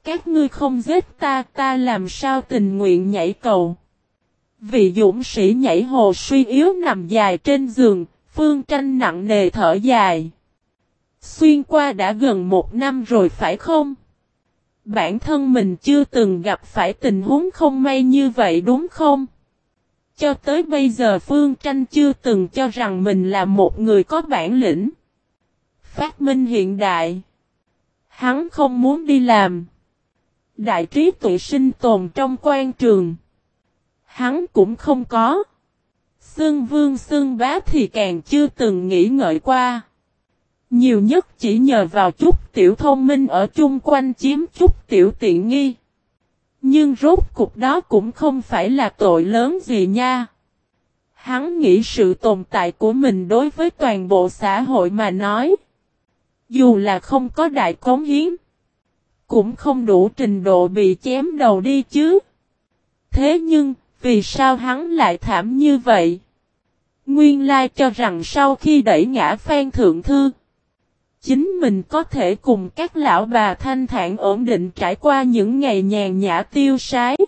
Các ngươi không giết ta, ta làm sao tình nguyện nhảy cầu. Vị dũng sĩ nhảy hồ suy yếu nằm dài trên giường, Phương Tranh nặng nề thở dài. Xuyên qua đã gần 1 năm rồi phải không? Bản thân mình chưa từng gặp phải tình huống không may như vậy đúng không? Cho tới bây giờ Phương Tranh chưa từng cho rằng mình là một người có bản lĩnh. Phát minh hiện đại. Hắn không muốn đi làm. Đại trí tuệ sinh tồn trong quan trường. Hắn cũng không có. Xưng vương xưng bá thì càng chưa từng nghĩ ngợi qua. Nhiều nhất chỉ nhờ vào chút tiểu thông minh ở chung quanh chiếm chút tiểu tiện nghi. Nhưng rốt cục đó cũng không phải là tội lớn gì nha. Hắn nghĩ sự tồn tại của mình đối với toàn bộ xã hội mà nói. Dù là không có đại cống hiến. Cũng không đủ trình độ bị chém đầu đi chứ. Thế nhưng, vì sao hắn lại thảm như vậy? Nguyên lai cho rằng sau khi đẩy ngã Phan Thượng Thư, chính mình có thể cùng các lão bà thanh thản ổn định trải qua những ngày nhàn nhã tiêu sái.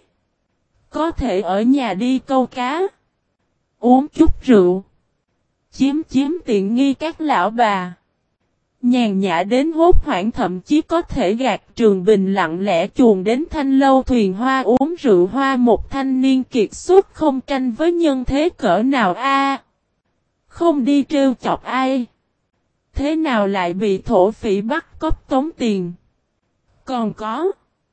Có thể ở nhà đi câu cá, uống chút rượu, chiếm tiện nghi các lão bà. Nhàn nhã đến hốt hoảng, thậm chí có thể gạt Trường Bình lặng lẽ chuồn đến Thanh Lâu Thuyền Hoa uống rượu hoa, một thanh niên kiệt xuất không tranh với nhân thế cỡ nào a. Không đi trêu chọc ai. Thế nào lại bị thổ phỉ bắt cóc tống tiền? Còn có.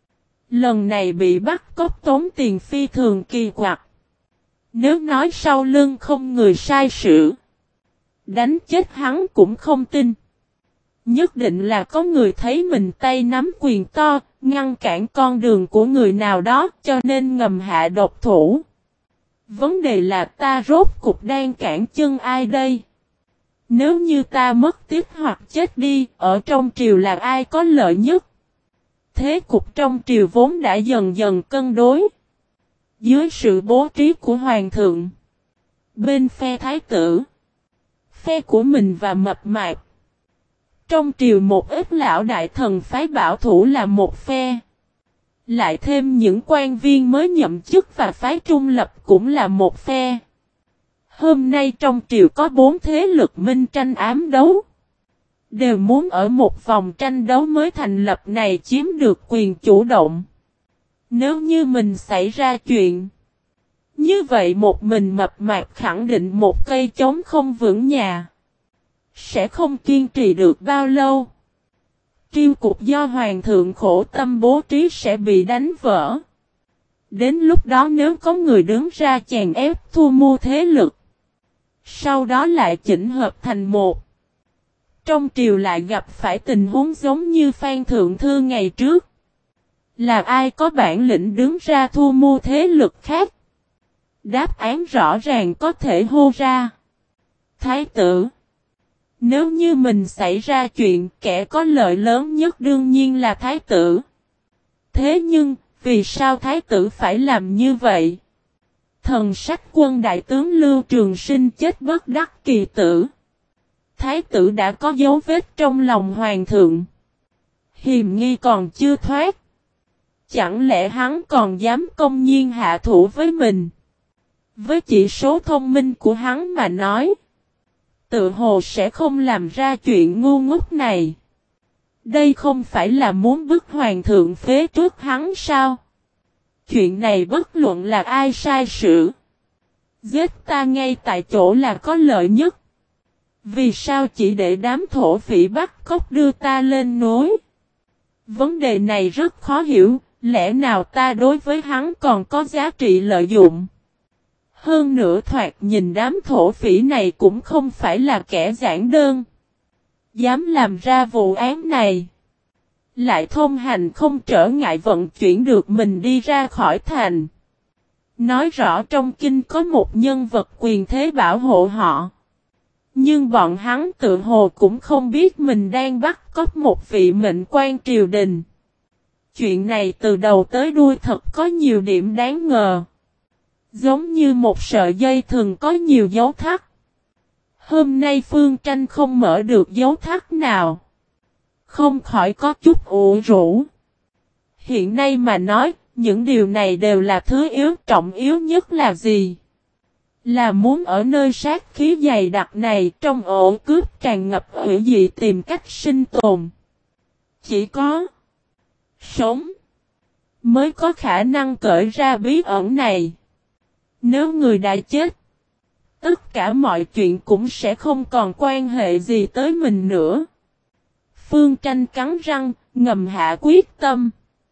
Lần này bị bắt cóc tống tiền phi thường kỳ quặc. Nếu nói sau lưng không người sai sự, đánh chết hắn cũng không tin. Nhất định là có người thấy mình tay nắm quyền to, ngăn cản con đường của người nào đó, cho nên ngầm hạ độc thủ. Vấn đề là ta rốt cục đang cản chân ai đây? Nếu như ta mất tiếc hoặc chết đi, ở trong triều là ai có lợi nhất? Thế cục trong triều vốn đã dần dần cân đối. Dưới sự bố trí của hoàng thượng, bên phe thái tử, phe của mình và mập mạp. Trong triều một ít lão đại thần phái bảo thủ là một phe. Lại thêm những quan viên mới nhậm chức và phái trung lập cũng là một phe. Hôm nay trong triều có 4 thế lực minh tranh ám đấu. Đều muốn ở một vòng tranh đấu mới thành lập này chiếm được quyền chủ động. Nếu như mình xảy ra chuyện, như vậy một mình mập mạp khẳng định một cây chống không vững nhà. Sẽ không kiên trì được bao lâu. Triều cục do hoàng thượng khổ tâm bố trí sẽ bị đánh vỡ. Đến lúc đó nếu có người đứng ra chèn ép thu mua thế lực, sau đó lại chỉnh hợp thành một, trong triều lại gặp phải tình huống giống như Phan Thượng Thư ngày trước. Là ai có bản lĩnh đứng ra thu mua thế lực khác? Đáp án rõ ràng có thể hô ra. Thái tử. Nếu như mình xảy ra chuyện, kẻ có lợi lớn nhất đương nhiên là thái tử. Thế nhưng, vì sao thái tử phải làm như vậy? Thần sách quân đại tướng Lưu Trường Sinh chết bất đắc kỳ tử. Thái tử đã có dấu vết trong lòng hoàng thượng. Hiềm nghi còn chưa thoát. Chẳng lẽ hắn còn dám công nhiên hạ thủ với mình? Với chỉ số thông minh của hắn mà nói, tự hồ sẽ không làm ra chuyện ngu ngốc này. Đây không phải là muốn bức hoàng thượng phế trước hắn sao? Chuyện này bất luận là ai sai sự, giết ta ngay tại chỗ là có lợi nhất. Vì sao chỉ để đám thổ phỉ bắt cóc đưa ta lên núi? Vấn đề này rất khó hiểu, lẽ nào ta đối với hắn còn có giá trị lợi dụng? Hơn nữa thoạt nhìn đám thổ phỉ này cũng không phải là kẻ giản đơn. Dám làm ra vụ án này. Lại thông hành không trở ngại vận chuyển được mình đi ra khỏi thành. Nói rõ trong kinh có một nhân vật quyền thế bảo hộ họ. Nhưng bọn hắn tự hồ cũng không biết mình đang bắt cóc một vị mệnh quan triều đình. Chuyện này từ đầu tới đuôi thật có nhiều điểm đáng ngờ. Giống như một sợi dây thường có nhiều dấu thắt. Hôm nay Phương Tranh không mở được dấu thắt nào. Không khỏi có chút ủ rũ. Hiện nay mà nói, những điều này đều là thứ trọng yếu nhất là gì? Là muốn ở nơi sát khí dày đặc này trong ổ cướp tràn ngập hủy dị tìm cách sinh tồn. Chỉ có sống mới có khả năng cởi ra bí ẩn này. Nếu người đã chết, tất cả mọi chuyện cũng sẽ không còn quan hệ gì tới mình nữa. Phương Tranh cắn răng, ngầm hạ quyết tâm.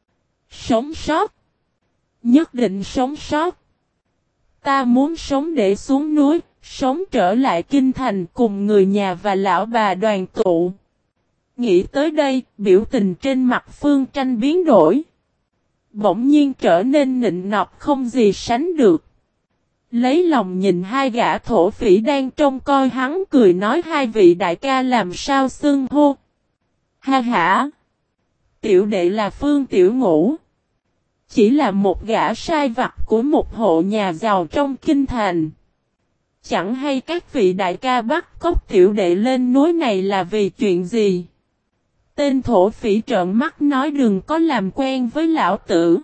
Sống sót. Nhất định sống sót. Ta muốn sống để xuống núi, sống trở lại kinh thành cùng người nhà và lão bà đoàn tụ. Nghĩ tới đây, biểu tình trên mặt Phương Tranh biến đổi. Bỗng nhiên trở nên nịnh nọt không gì sánh được. Lấy lòng nhìn hai gã thổ phỉ đang trông coi hắn cười nói hai vị đại ca làm sao xưng hô. Ha hả. Tiểu đệ là Phương Tiểu Ngũ. Chỉ là một gã sai vặt của một hộ nhà giàu trong kinh thành. Chẳng hay các vị đại ca bắt cóc tiểu đệ lên núi này là vì chuyện gì? Tên thổ phỉ trợn mắt nói đừng có làm quen với lão tử.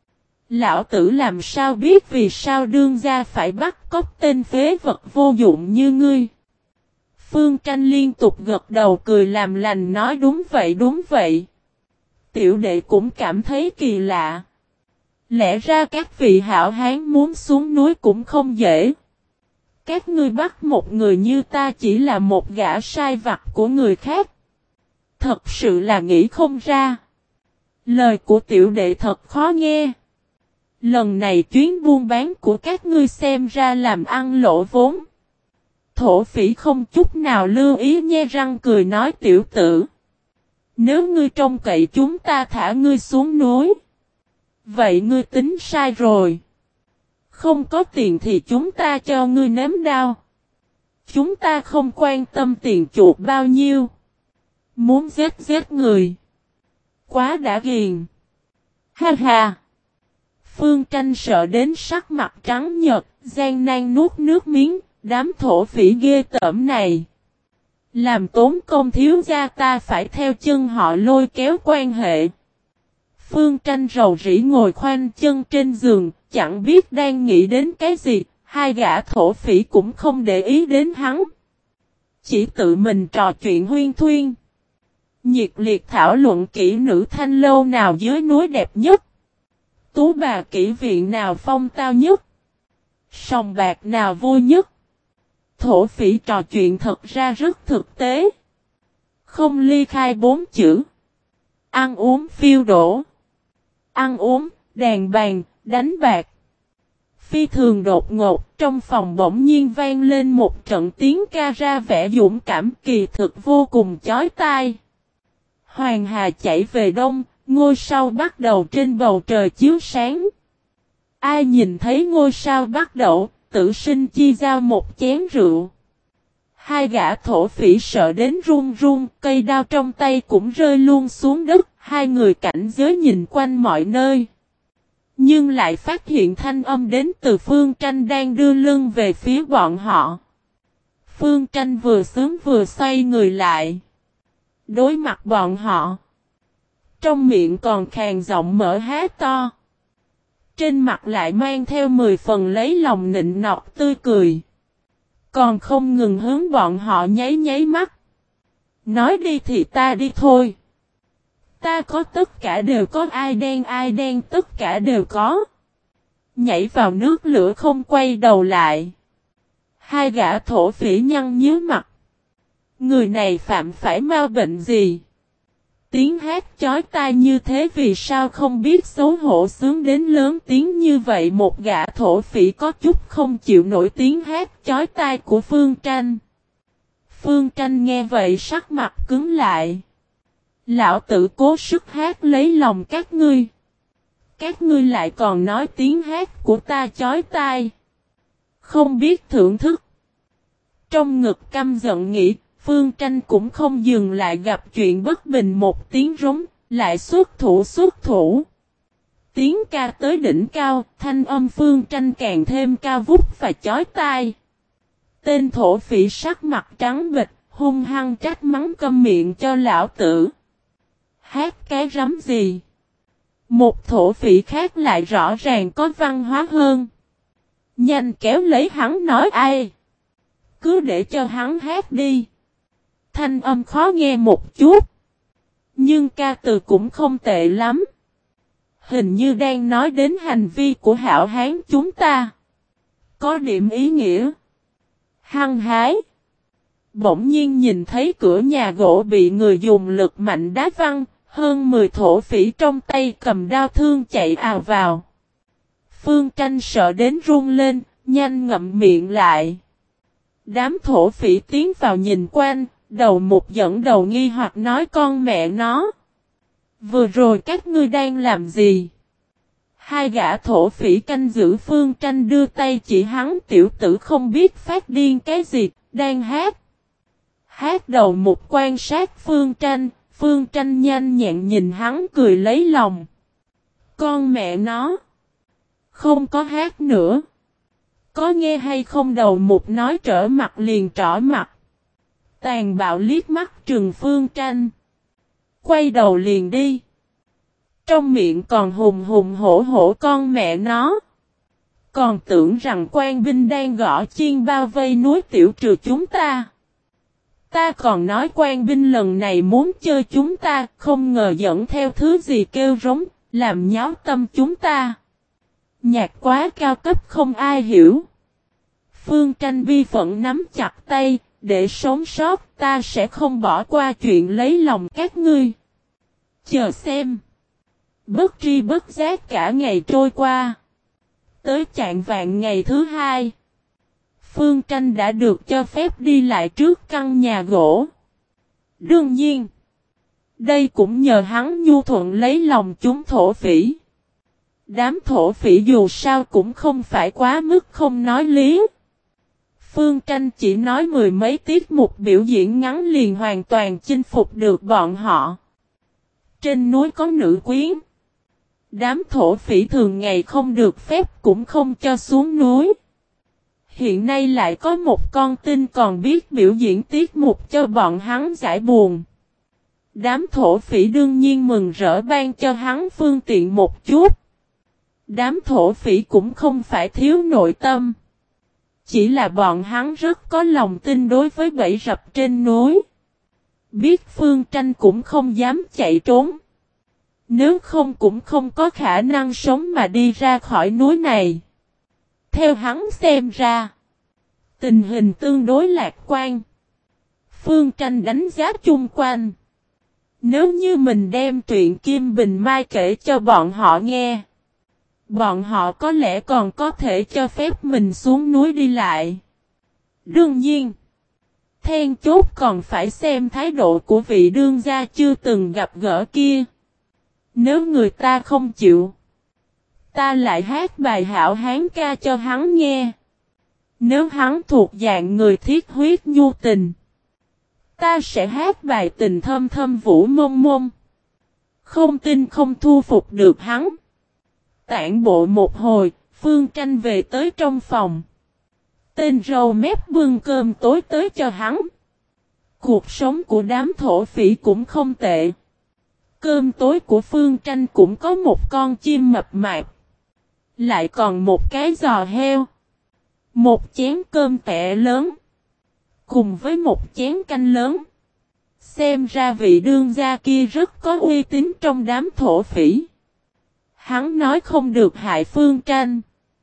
Lão tử làm sao biết vì sao đương gia phải bắt cóc tên phế vật vô dụng như ngươi. Phương Tranh liên tục gật đầu cười làm lành nói đúng vậy đúng vậy. Tiểu đệ cũng cảm thấy kỳ lạ. Lẽ ra các vị hảo hán muốn xuống núi cũng không dễ. Các ngươi bắt một người như ta chỉ là một gã sai vặt của người khác. Thật sự là nghĩ không ra. Lời của tiểu đệ thật khó nghe. Lần này chuyến buôn bán của các ngươi xem ra làm ăn lỗ vốn. Thổ phỉ không chút nào lưu ý nhe răng cười nói tiểu tử. Nếu ngươi trông cậy chúng ta thả ngươi xuống núi. Vậy ngươi tính sai rồi. Không có tiền thì chúng ta cho ngươi nếm đau. Chúng ta không quan tâm tiền chuộc bao nhiêu. Muốn giết người. Quá đã ghiền. Ha ha. Phương Tranh sợ đến sắc mặt trắng nhợt, gian nan nuốt nước miếng, đám thổ phỉ ghê tởm này. Làm tốn công thiếu gia ta phải theo chân họ lôi kéo quan hệ. Phương Tranh rầu rĩ ngồi khoanh chân trên giường, chẳng biết đang nghĩ đến cái gì, hai gã thổ phỉ cũng không để ý đến hắn. Chỉ tự mình trò chuyện huyên thuyên. Nhiệt liệt thảo luận kỹ nữ thanh lâu nào dưới núi đẹp nhất. Tú bà kỹ viện nào phong tao nhất. Sòng bạc nào vui nhất. Thổ phỉ trò chuyện thật ra rất thực tế. Không ly khai 4 chữ. Ăn uống phiêu đổ. Ăn uống, đàn bàn, đánh bạc. Phi thường đột ngột, trong phòng bỗng nhiên vang lên một trận tiếng ca ra vẻ dũng cảm kỳ thực vô cùng chói tai. Hoàng hà chảy về đông, ngôi sao bắt đầu trên bầu trời chiếu sáng. Ai nhìn thấy ngôi sao bắt đầu, tự sinh chi giao một chén rượu. Hai gã thổ phỉ sợ đến run run, cây đao trong tay cũng rơi luôn xuống đất, hai người cảnh giới nhìn quanh mọi nơi. Nhưng lại phát hiện thanh âm đến từ Phương Tranh đang đưa lưng về phía bọn họ. Phương Tranh vừa sướng vừa xoay người lại. Đối mặt bọn họ. Trong miệng còn khàn giọng mở há to. Trên mặt lại mang theo 10 phần lấy lòng nịnh nọt tươi cười. Còn không ngừng hướng bọn họ nháy nháy mắt. Nói đi thì ta đi thôi. Ta có tất cả đều có ai đen tất cả đều có. Nhảy vào nước lửa không quay đầu lại. Hai gã thổ phỉ nhăn nhíu mặt. Người này phạm phải ma bệnh gì? Tiếng hát chói tai như thế vì sao không biết xấu hổ sướng đến lớn tiếng như vậy một gã thổ phỉ có chút không chịu nổi tiếng hát chói tai của Phương Tranh. Phương Tranh nghe vậy sắc mặt cứng lại. Lão tử cố sức hát lấy lòng các ngươi. Các ngươi lại còn nói tiếng hát của ta chói tai. Không biết thưởng thức. Trong ngực căm giận nghĩ. Phương Tranh cũng không dừng lại gặp chuyện bất bình một tiếng rống, lại xuất thủ. Tiếng ca tới đỉnh cao, thanh âm Phương Tranh càng thêm cao vút và chói tai. Tên thổ phỉ sắc mặt trắng bệch, hung hăng trách mắng câm miệng cho lão tử. Hát cái rắm gì? Một thổ phỉ khác lại rõ ràng có văn hóa hơn. Nhanh kéo lấy hắn nói ai. Cứ để cho hắn hát đi. Thanh âm khó nghe một chút. Nhưng ca từ cũng không tệ lắm. Hình như đang nói đến hành vi của hảo hán chúng ta. Có điểm ý nghĩa. Hăng hái. Bỗng nhiên nhìn thấy cửa nhà gỗ bị người dùng lực mạnh đá văng. Hơn 10 thổ phỉ trong tay cầm đao thương chạy ào vào. Phương Tranh sợ đến run lên, nhanh ngậm miệng lại. Đám thổ phỉ tiến vào nhìn quanh, đầu một dẫn đầu nghi hoặc nói con mẹ nó. Vừa rồi các ngươi đang làm gì? Hai gã thổ phỉ canh giữ Phương Tranh đưa tay chỉ hắn tiểu tử không biết phát điên cái gì, đang hát. Hát đầu một quan sát Phương Tranh. Phương Tranh nhanh nhẹn nhìn hắn cười lấy lòng. Con mẹ nó. Không có hát nữa. Có nghe hay không đầu một nói trở mặt liền trỏ mặt. Tàn bạo liếc mắt trừng Phương Tranh. Quay đầu liền đi. Trong miệng còn hùng hùng hổ hổ con mẹ nó. Còn tưởng rằng quan binh đang gõ chiên bao vây núi tiểu trừ chúng ta. Ta còn nói quan binh lần này muốn chơi chúng ta, không ngờ dẫn theo thứ gì kêu rống, làm nháo tâm chúng ta. Nhạc quá cao cấp không ai hiểu. Phương Tranh bi phận nắm chặt tay, để sống sót ta sẽ không bỏ qua chuyện lấy lòng các ngươi. Chờ xem. Bất tri bất giác cả ngày trôi qua. Tới chạng vạng ngày thứ hai. Phương Tranh đã được cho phép đi lại trước căn nhà gỗ. Đương nhiên, đây cũng nhờ hắn nhu thuận lấy lòng chúng thổ phỉ. Đám thổ phỉ dù sao cũng không phải quá mức không nói lý. Phương Tranh chỉ nói 10 mấy tiết mục biểu diễn ngắn liền hoàn toàn chinh phục được bọn họ. Trên núi có nữ quyến. Đám thổ phỉ thường ngày không được phép cũng không cho xuống núi. Hiện nay lại có một con tin còn biết biểu diễn tiết mục cho bọn hắn giải buồn. Đám thổ phỉ đương nhiên mừng rỡ ban cho hắn phương tiện một chút. Đám thổ phỉ cũng không phải thiếu nội tâm. Chỉ là bọn hắn rất có lòng tin đối với bẫy rập trên núi. Biết Phương Tranh cũng không dám chạy trốn. Nếu không cũng không có khả năng sống mà đi ra khỏi núi này. Theo hắn xem ra, tình hình tương đối lạc quan. Phương Tranh đánh giá chung quanh. Nếu như mình đem truyện Kim Bình Mai kể cho bọn họ nghe, bọn họ có lẽ còn có thể cho phép mình xuống núi đi lại. Đương nhiên, then chốt còn phải xem thái độ của vị đương gia chưa từng gặp gỡ kia. Nếu người ta không chịu, ta lại hát bài hảo hán ca cho hắn nghe. Nếu hắn thuộc dạng người thiết huyết nhu tình, ta sẽ hát bài tình thâm thâm vũ mông mông. Không tin không thu phục được hắn. Tản bộ một hồi, Phương Tranh về tới trong phòng. Tên râu mép bưng cơm tối tới cho hắn. Cuộc sống của đám thổ phỉ cũng không tệ. Cơm tối của Phương Tranh cũng có một con chim mập mạp. Lại còn một cái giò heo. Một chén cơm tẻ lớn. Cùng với một chén canh lớn. Xem ra vị đương gia kia rất có uy tín trong đám thổ phỉ. Hắn nói không được hại Phương Tranh.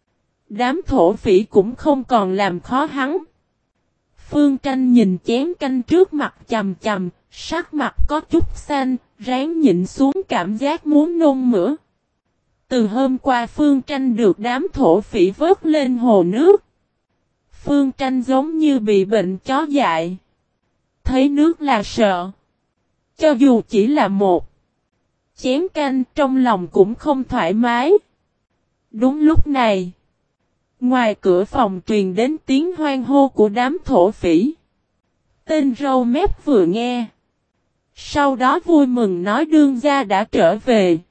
Đám thổ phỉ cũng không còn làm khó hắn. Phương Tranh nhìn chén canh trước mặt chằm chằm, sắc mặt có chút xanh, ráng nhịn xuống cảm giác muốn nôn mửa. Từ hôm qua Phương Tranh được đám thổ phỉ vớt lên hồ nước. Phương Tranh giống như bị bệnh chó dại. Thấy nước là sợ. Cho dù chỉ là một chén canh trong lòng cũng không thoải mái. Đúng lúc này, ngoài cửa phòng truyền đến tiếng hoan hô của đám thổ phỉ. Tên râu mép vừa nghe. Sau đó vui mừng nói đương gia đã trở về.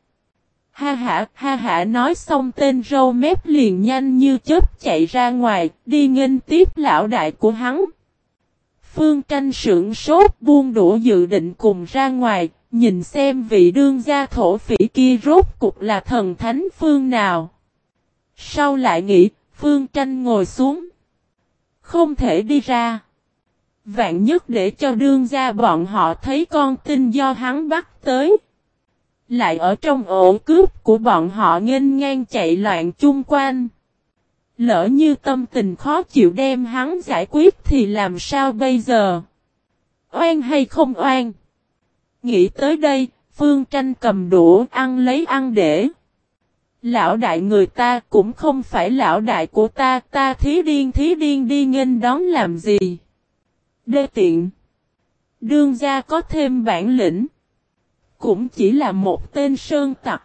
Ha hả nói xong tên râu mép liền nhanh như chớp chạy ra ngoài, đi nghênh tiếp lão đại của hắn. Phương Tranh sững sốt buông đũa dự định cùng ra ngoài, nhìn xem vị đương gia thổ phỉ kia rốt cục là thần thánh phương nào. Sau lại nghĩ, Phương Tranh ngồi xuống. Không thể đi ra. Vạn nhất để cho đương gia bọn họ thấy con tin do hắn bắt tới. Lại ở trong ổ cướp của bọn họ nghênh ngang chạy loạn chung quanh. Lỡ như tâm tình khó chịu đem hắn giải quyết thì làm sao bây giờ? Oan hay không oan? Nghĩ tới đây, Phương Tranh cầm đũa ăn lấy ăn để. Lão đại người ta cũng không phải lão đại của ta, ta thí điên đi nghênh đón làm gì? Đê tiện. Đương gia có thêm bản lĩnh. Cũng chỉ là một tên sơn tặc.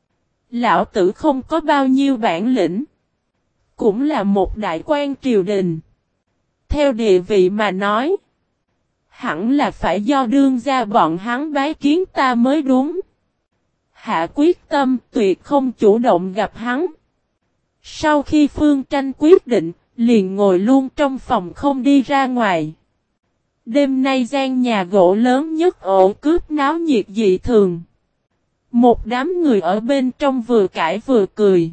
Lão tử không có bao nhiêu bản lĩnh. Cũng là một đại quan triều đình. Theo địa vị mà nói. Hẳn là phải do đương gia bọn hắn bái kiến ta mới đúng. Hạ quyết tâm tuyệt không chủ động gặp hắn. Sau khi Phương Tranh quyết định, liền ngồi luôn trong phòng không đi ra ngoài. Đêm nay gian nhà gỗ lớn nhất ổ cướp náo nhiệt dị thường. Một đám người ở bên trong vừa cãi vừa cười.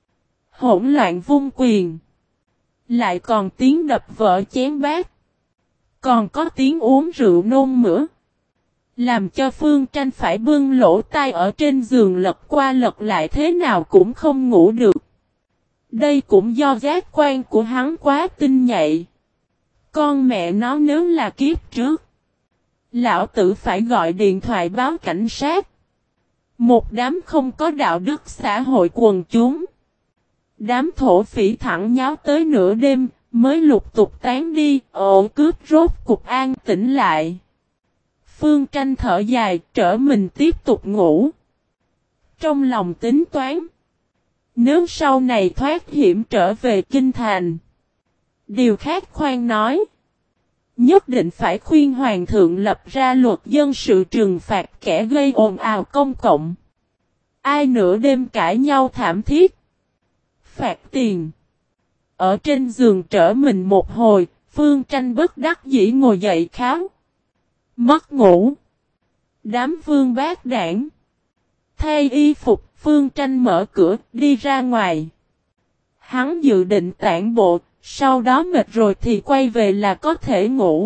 Hỗn loạn vung quyền. Lại còn tiếng đập vỡ chén bát. Còn có tiếng uống rượu nôn mửa. Làm cho Phương Tranh phải bưng lỗ tai ở trên giường lật qua lật lại thế nào cũng không ngủ được. Đây cũng do giác quan của hắn quá tinh nhạy. Con mẹ nó nếu là kiếp trước. Lão tử phải gọi điện thoại báo cảnh sát. Một đám không có đạo đức xã hội quần chúng. Đám thổ phỉ thẳng nháo tới nửa đêm mới lục tục tán đi, ổ cướp rốt cục an tĩnh lại. Phương Tranh thở dài, trở mình tiếp tục ngủ. Trong lòng tính toán. Nếu sau này thoát hiểm trở về kinh thành. Điều khác khoan nói. Nhất định phải khuyên hoàng thượng lập ra luật dân sự trừng phạt kẻ gây ồn ào công cộng. Ai nửa đêm cãi nhau thảm thiết. Phạt tiền. Ở trên giường trở mình một hồi, Phương Tranh bất đắc dĩ ngồi dậy kháo. Mất ngủ. Đám vương bát đảng. Thay y phục, Phương Tranh mở cửa, đi ra ngoài. Hắn dự định tản bộ, sau đó mệt rồi thì quay về là có thể ngủ.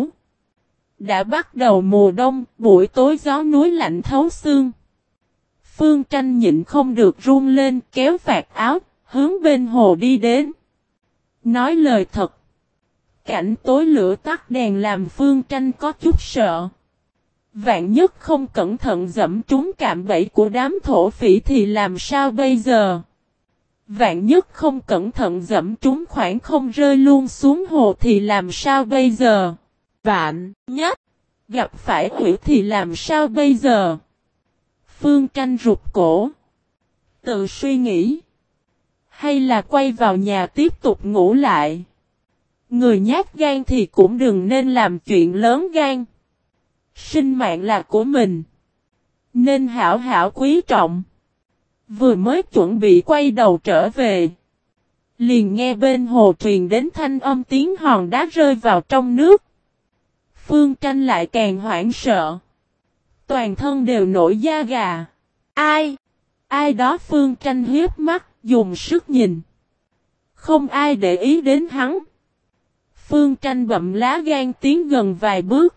Đã bắt đầu mùa đông, buổi tối gió núi lạnh thấu xương. Phương Tranh nhịn không được run lên, kéo vạt áo, hướng bên hồ đi đến. Nói lời thật. Cảnh tối lửa tắt đèn làm Phương Tranh có chút sợ. Vạn nhất không cẩn thận dẫm trúng cạm bẫy của đám thổ phỉ thì làm sao bây giờ? Vạn nhất không cẩn thận dẫm trúng khoảng không rơi luôn xuống hồ thì làm sao bây giờ? Vạn nhất gặp phải quỷ thì làm sao bây giờ? Phương Tranh rụt cổ. Tự suy nghĩ. Hay là quay vào nhà tiếp tục ngủ lại? Người nhát gan thì cũng đừng nên làm chuyện lớn gan. Sinh mạng là của mình. Nên hảo hảo quý trọng. Vừa mới chuẩn bị quay đầu trở về. Liền nghe bên hồ truyền đến thanh âm tiếng hòn đá rơi vào trong nước. Phương Tranh lại càng hoảng sợ. Toàn thân đều nổi da gà. Ai? Ai đó? Phương Tranh hiếp mắt, dùng sức nhìn. Không ai để ý đến hắn. Phương Tranh bậm lá gan tiến gần vài bước.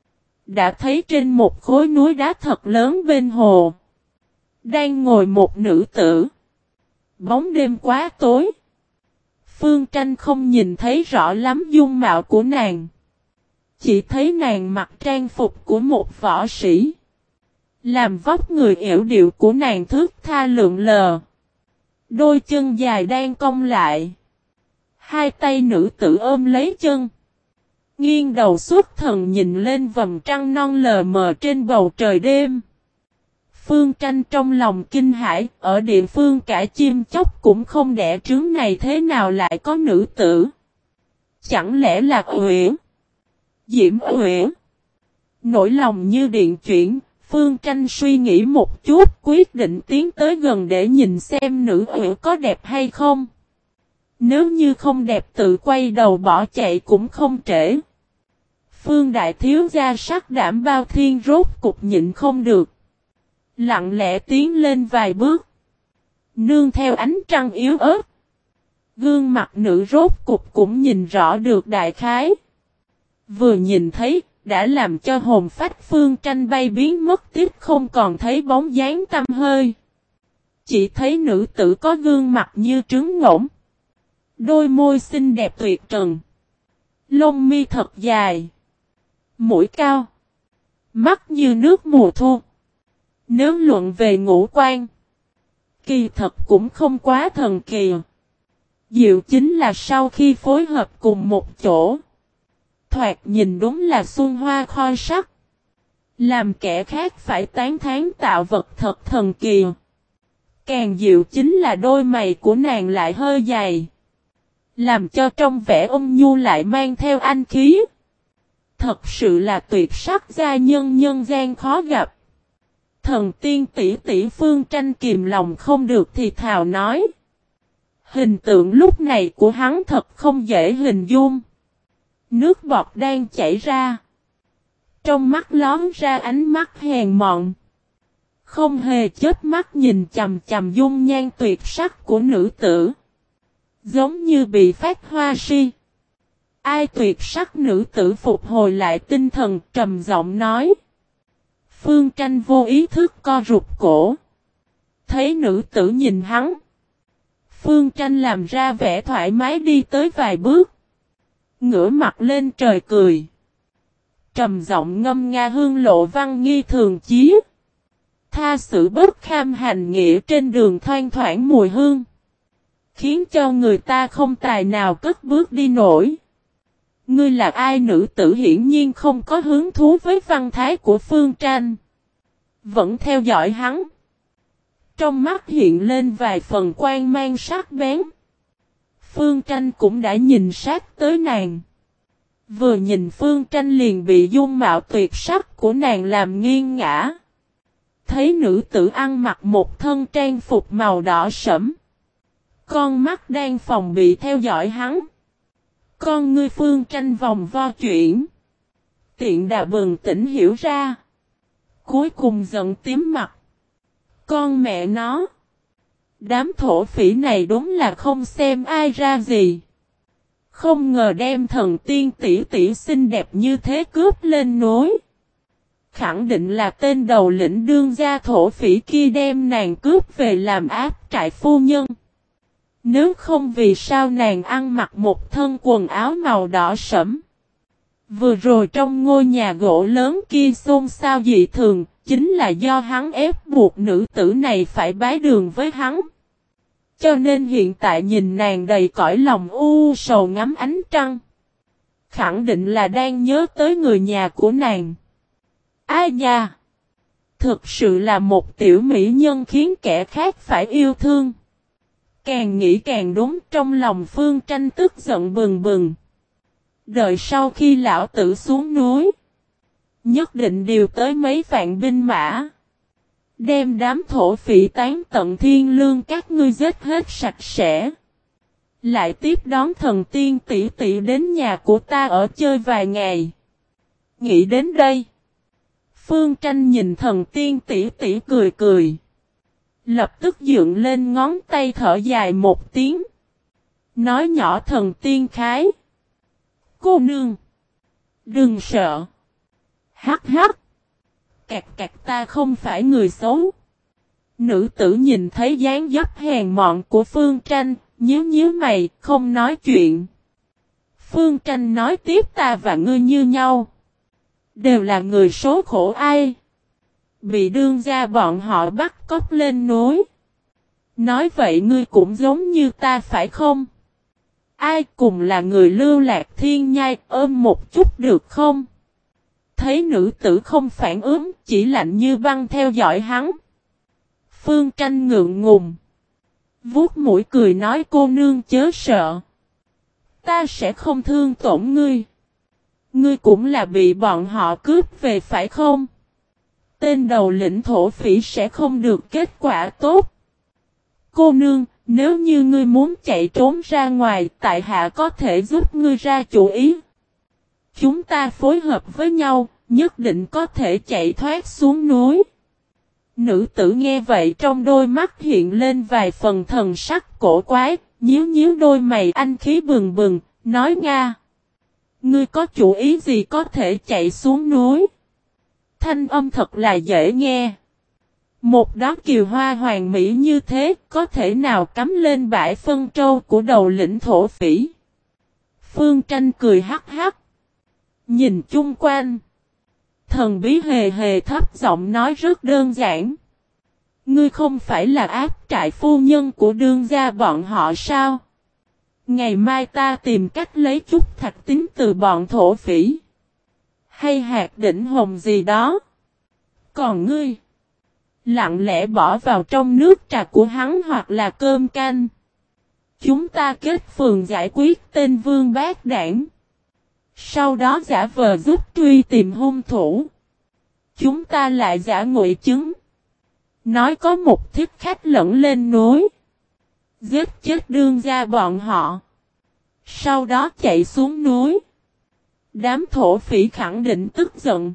Đã thấy trên một khối núi đá thật lớn bên hồ. Đang ngồi một nữ tử. Bóng đêm quá tối. Phương Tranh không nhìn thấy rõ lắm dung mạo của nàng. Chỉ thấy nàng mặc trang phục của một võ sĩ. Làm vóc người yểu điệu của nàng thướt tha lượn lờ. Đôi chân dài đang cong lại. Hai tay nữ tử ôm lấy chân. Nghiêng đầu xuất thần nhìn lên vầng trăng non lờ mờ trên bầu trời đêm. Phương Tranh trong lòng kinh hãi, ở địa phương cả chim chóc cũng không đẻ trứng này thế nào lại có nữ tử. Chẳng lẽ là Uyển? Diễm Uyển? Nỗi lòng như điện chuyển, Phương Tranh suy nghĩ một chút quyết định tiến tới gần để nhìn xem nữ Uyển có đẹp hay không. Nếu như không đẹp tự quay đầu bỏ chạy cũng không trễ. Phương đại thiếu gia sắc đảm bao thiên rốt cục nhịn không được. Lặng lẽ tiến lên vài bước. Nương theo ánh trăng yếu ớt. Gương mặt nữ rốt cục cũng nhìn rõ được đại khái. Vừa nhìn thấy, đã làm cho hồn phách Phương Tranh bay biến mất tiếp không còn thấy bóng dáng tăm hơi. Chỉ thấy nữ tử có gương mặt như trứng ngỗng. Đôi môi xinh đẹp tuyệt trần. Lông mi thật dài. Mũi cao. Mắt như nước mùa thu. Nếu luận về ngũ quan, kỳ thật cũng không quá thần kỳ. Diệu chính là sau khi phối hợp cùng một chỗ, thoạt nhìn đúng là xuân hoa khoi sắc. Làm kẻ khác phải tán thán tạo vật thật thần kỳ. Càng diệu chính là đôi mày của nàng lại hơi dày. Làm cho trong vẻ ôn nhu lại mang theo anh khí. Thật sự là tuyệt sắc gia nhân nhân gian khó gặp. Thần tiên tỷ tỷ Phương Tranh kìm lòng không được thì thào nói. Hình tượng lúc này của hắn thật không dễ hình dung. Nước bọt đang chảy ra. Trong mắt lóm ra ánh mắt hèn mọn. Không hề chớp mắt nhìn chằm chằm dung nhan tuyệt sắc của nữ tử. Giống như bị phát hoa si. Ai tuyệt sắc nữ tử phục hồi lại tinh thần trầm giọng nói. Phương Tranh vô ý thức co rụt cổ. Thấy nữ tử nhìn hắn. Phương Tranh làm ra vẻ thoải mái đi tới vài bước. Ngửa mặt lên trời cười. Trầm giọng ngâm nga hương lộ văn nghi thường chí. Tha sử bất kham hành nghĩa trên đường thoang thoảng mùi hương. Khiến cho người ta không tài nào cất bước đi nổi. Ngươi là ai? Nữ tử hiển nhiên không có hứng thú với văn thái của Phương Tranh. Vẫn theo dõi hắn. Trong mắt hiện lên vài phần quan mang sắc bén. Phương Tranh cũng đã nhìn sát tới nàng. Vừa nhìn Phương Tranh liền bị dung mạo tuyệt sắc của nàng làm nghiêng ngã. Thấy nữ tử ăn mặc một thân trang phục màu đỏ sẫm. Con mắt đang phòng bị theo dõi hắn. Con ngươi Phương Tranh vòng vo chuyển. Tiện đà bừng tỉnh hiểu ra. Cuối cùng giận tím mặt. Con mẹ nó. Đám thổ phỉ này đúng là không xem ai ra gì. Không ngờ đem thần tiên tỷ tỷ xinh đẹp như thế cướp lên núi. Khẳng định là tên đầu lĩnh đương gia thổ phỉ kia đem nàng cướp về làm áp trại phu nhân. Nếu không vì sao nàng ăn mặc một thân quần áo màu đỏ sẫm. Vừa rồi trong ngôi nhà gỗ lớn kia xôn xao dị thường, chính là do hắn ép buộc nữ tử này phải bái đường với hắn. Cho nên hiện tại nhìn nàng đầy cõi lòng u sầu ngắm ánh trăng. Khẳng định là đang nhớ tới người nhà của nàng. Ai nha! Thực sự là một tiểu mỹ nhân khiến kẻ khác phải yêu thương. Càng nghĩ càng đúng, trong lòng Phương Tranh tức giận bừng bừng. Đợi sau khi lão tử xuống núi, nhất định điều tới mấy vạn binh mã. Đem đám thổ phỉ tán tận thiên lương các ngươi giết hết sạch sẽ. Lại tiếp đón thần tiên tỷ tỷ đến nhà của ta ở chơi vài ngày. Nghĩ đến đây, Phương Tranh nhìn thần tiên tỷ tỷ cười cười. Lập tức dựng lên ngón tay thở dài một tiếng. Nói nhỏ thần tiên khái. Cô nương. Đừng sợ. Hắc hắc. Cạc cạc ta không phải người xấu. Nữ tử nhìn thấy dáng dấp hèn mọn của Phương Tranh. Nhíu nhíu mày không nói chuyện. Phương Tranh nói tiếp ta và ngươi như nhau. Đều là người số khổ ai. Bị đương gia bọn họ bắt cóc lên núi. Nói vậy ngươi cũng giống như ta phải không? Ai cùng là người lưu lạc thiên nhai ôm một chút được không? Thấy nữ tử không phản ứng chỉ lạnh như băng theo dõi hắn. Phương Tranh ngượng ngùng. Vuốt mũi cười nói cô nương chớ sợ. Ta sẽ không thương tổn ngươi. Ngươi cũng là bị bọn họ cướp về phải không? Tên đầu lĩnh thổ phỉ sẽ không được kết quả tốt. Cô nương, nếu như ngươi muốn chạy trốn ra ngoài, tại hạ có thể giúp ngươi ra chủ ý. Chúng ta phối hợp với nhau, nhất định có thể chạy thoát xuống núi. Nữ tử nghe vậy trong đôi mắt hiện lên vài phần thần sắc cổ quái, nhíu nhíu đôi mày anh khí bừng bừng, nói Nga. Ngươi có chủ ý gì có thể chạy xuống núi? Thanh âm thật là dễ nghe. Một đóa kiều hoa hoàng mỹ như thế có thể nào cắm lên bãi phân trâu của đầu lĩnh thổ phỉ? Phương Tranh cười hắc hắc. Nhìn chung quanh. Thần bí hề hề thấp giọng nói rất đơn giản. Ngươi không phải là áp trại phu nhân của đương gia bọn họ sao? Ngày mai ta tìm cách lấy chút thạch tín từ bọn thổ phỉ. Hay hạt đỉnh hồng gì đó. Còn ngươi, lặng lẽ bỏ vào trong nước trà của hắn hoặc là cơm canh. Chúng ta kết phường giải quyết tên vương bát đảng. Sau đó giả vờ giúp truy tìm hung thủ. Chúng ta lại giả ngụy chứng. Nói có một thiết khách lẫn lên núi. Giết chết đương gia bọn họ. Sau đó chạy xuống núi. Đám thổ phỉ khẳng định tức giận.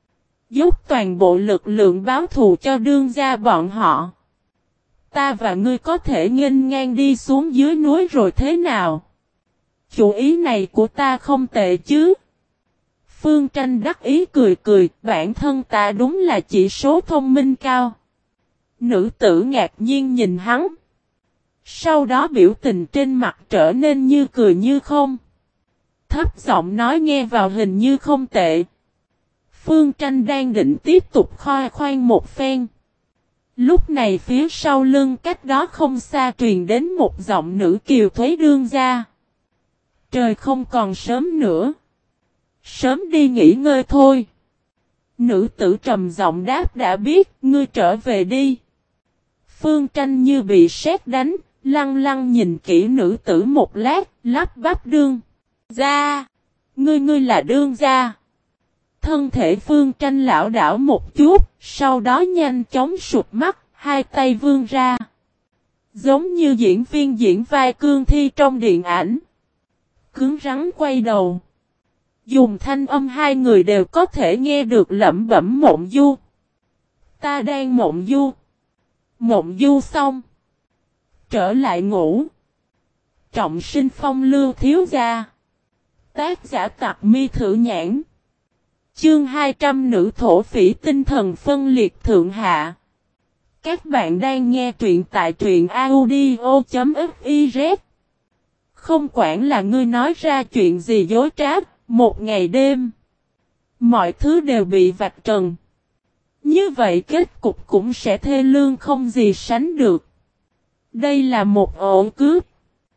Dốc toàn bộ lực lượng báo thù cho đương gia bọn họ. Ta và ngươi có thể nghênh ngang đi xuống dưới núi rồi thế nào? Chủ ý này của ta không tệ chứ? Phương Tranh đắc ý cười cười, bản thân ta đúng là chỉ số thông minh cao. Nữ tử ngạc nhiên nhìn hắn. Sau đó biểu tình trên mặt trở nên như cười như không. Thấp giọng nói nghe vào hình như không tệ. Phương Tranh đang định tiếp tục khoe khoang một phen. Lúc này phía sau lưng cách đó không xa truyền đến một giọng nữ kiều thuế đương gia. Trời không còn sớm nữa. Sớm đi nghỉ ngơi thôi. Nữ tử trầm giọng đáp đã biết, ngươi trở về đi. Phương Tranh như bị sét đánh, lăng lăng nhìn kỹ nữ tử một lát, lắp bắp đương gia. Ngươi là đương gia. Thân thể Phương Tranh lảo đảo một chút, sau đó nhanh chóng sụp mắt, hai tay vươn ra. Giống như diễn viên diễn vai cương thi trong điện ảnh. Cứng rắn quay đầu. Dùng thanh âm hai người đều có thể nghe được lẩm bẩm mộng du. Ta đang mộng du. Mộng du xong. Trở lại ngủ. Trọng sinh phong lưu thiếu gia. Tác giả Tặc Mi Thử Nhãn. Chương 200 nữ thổ phỉ tinh thần phân liệt thượng hạ. Các bạn đang nghe truyện tại truyện audio.fiz. Không quản là ngươi nói ra chuyện gì dối trá, một ngày đêm. Mọi thứ đều bị vạch trần. Như vậy kết cục cũng sẽ thê lương không gì sánh được. Đây là một ổ cướp.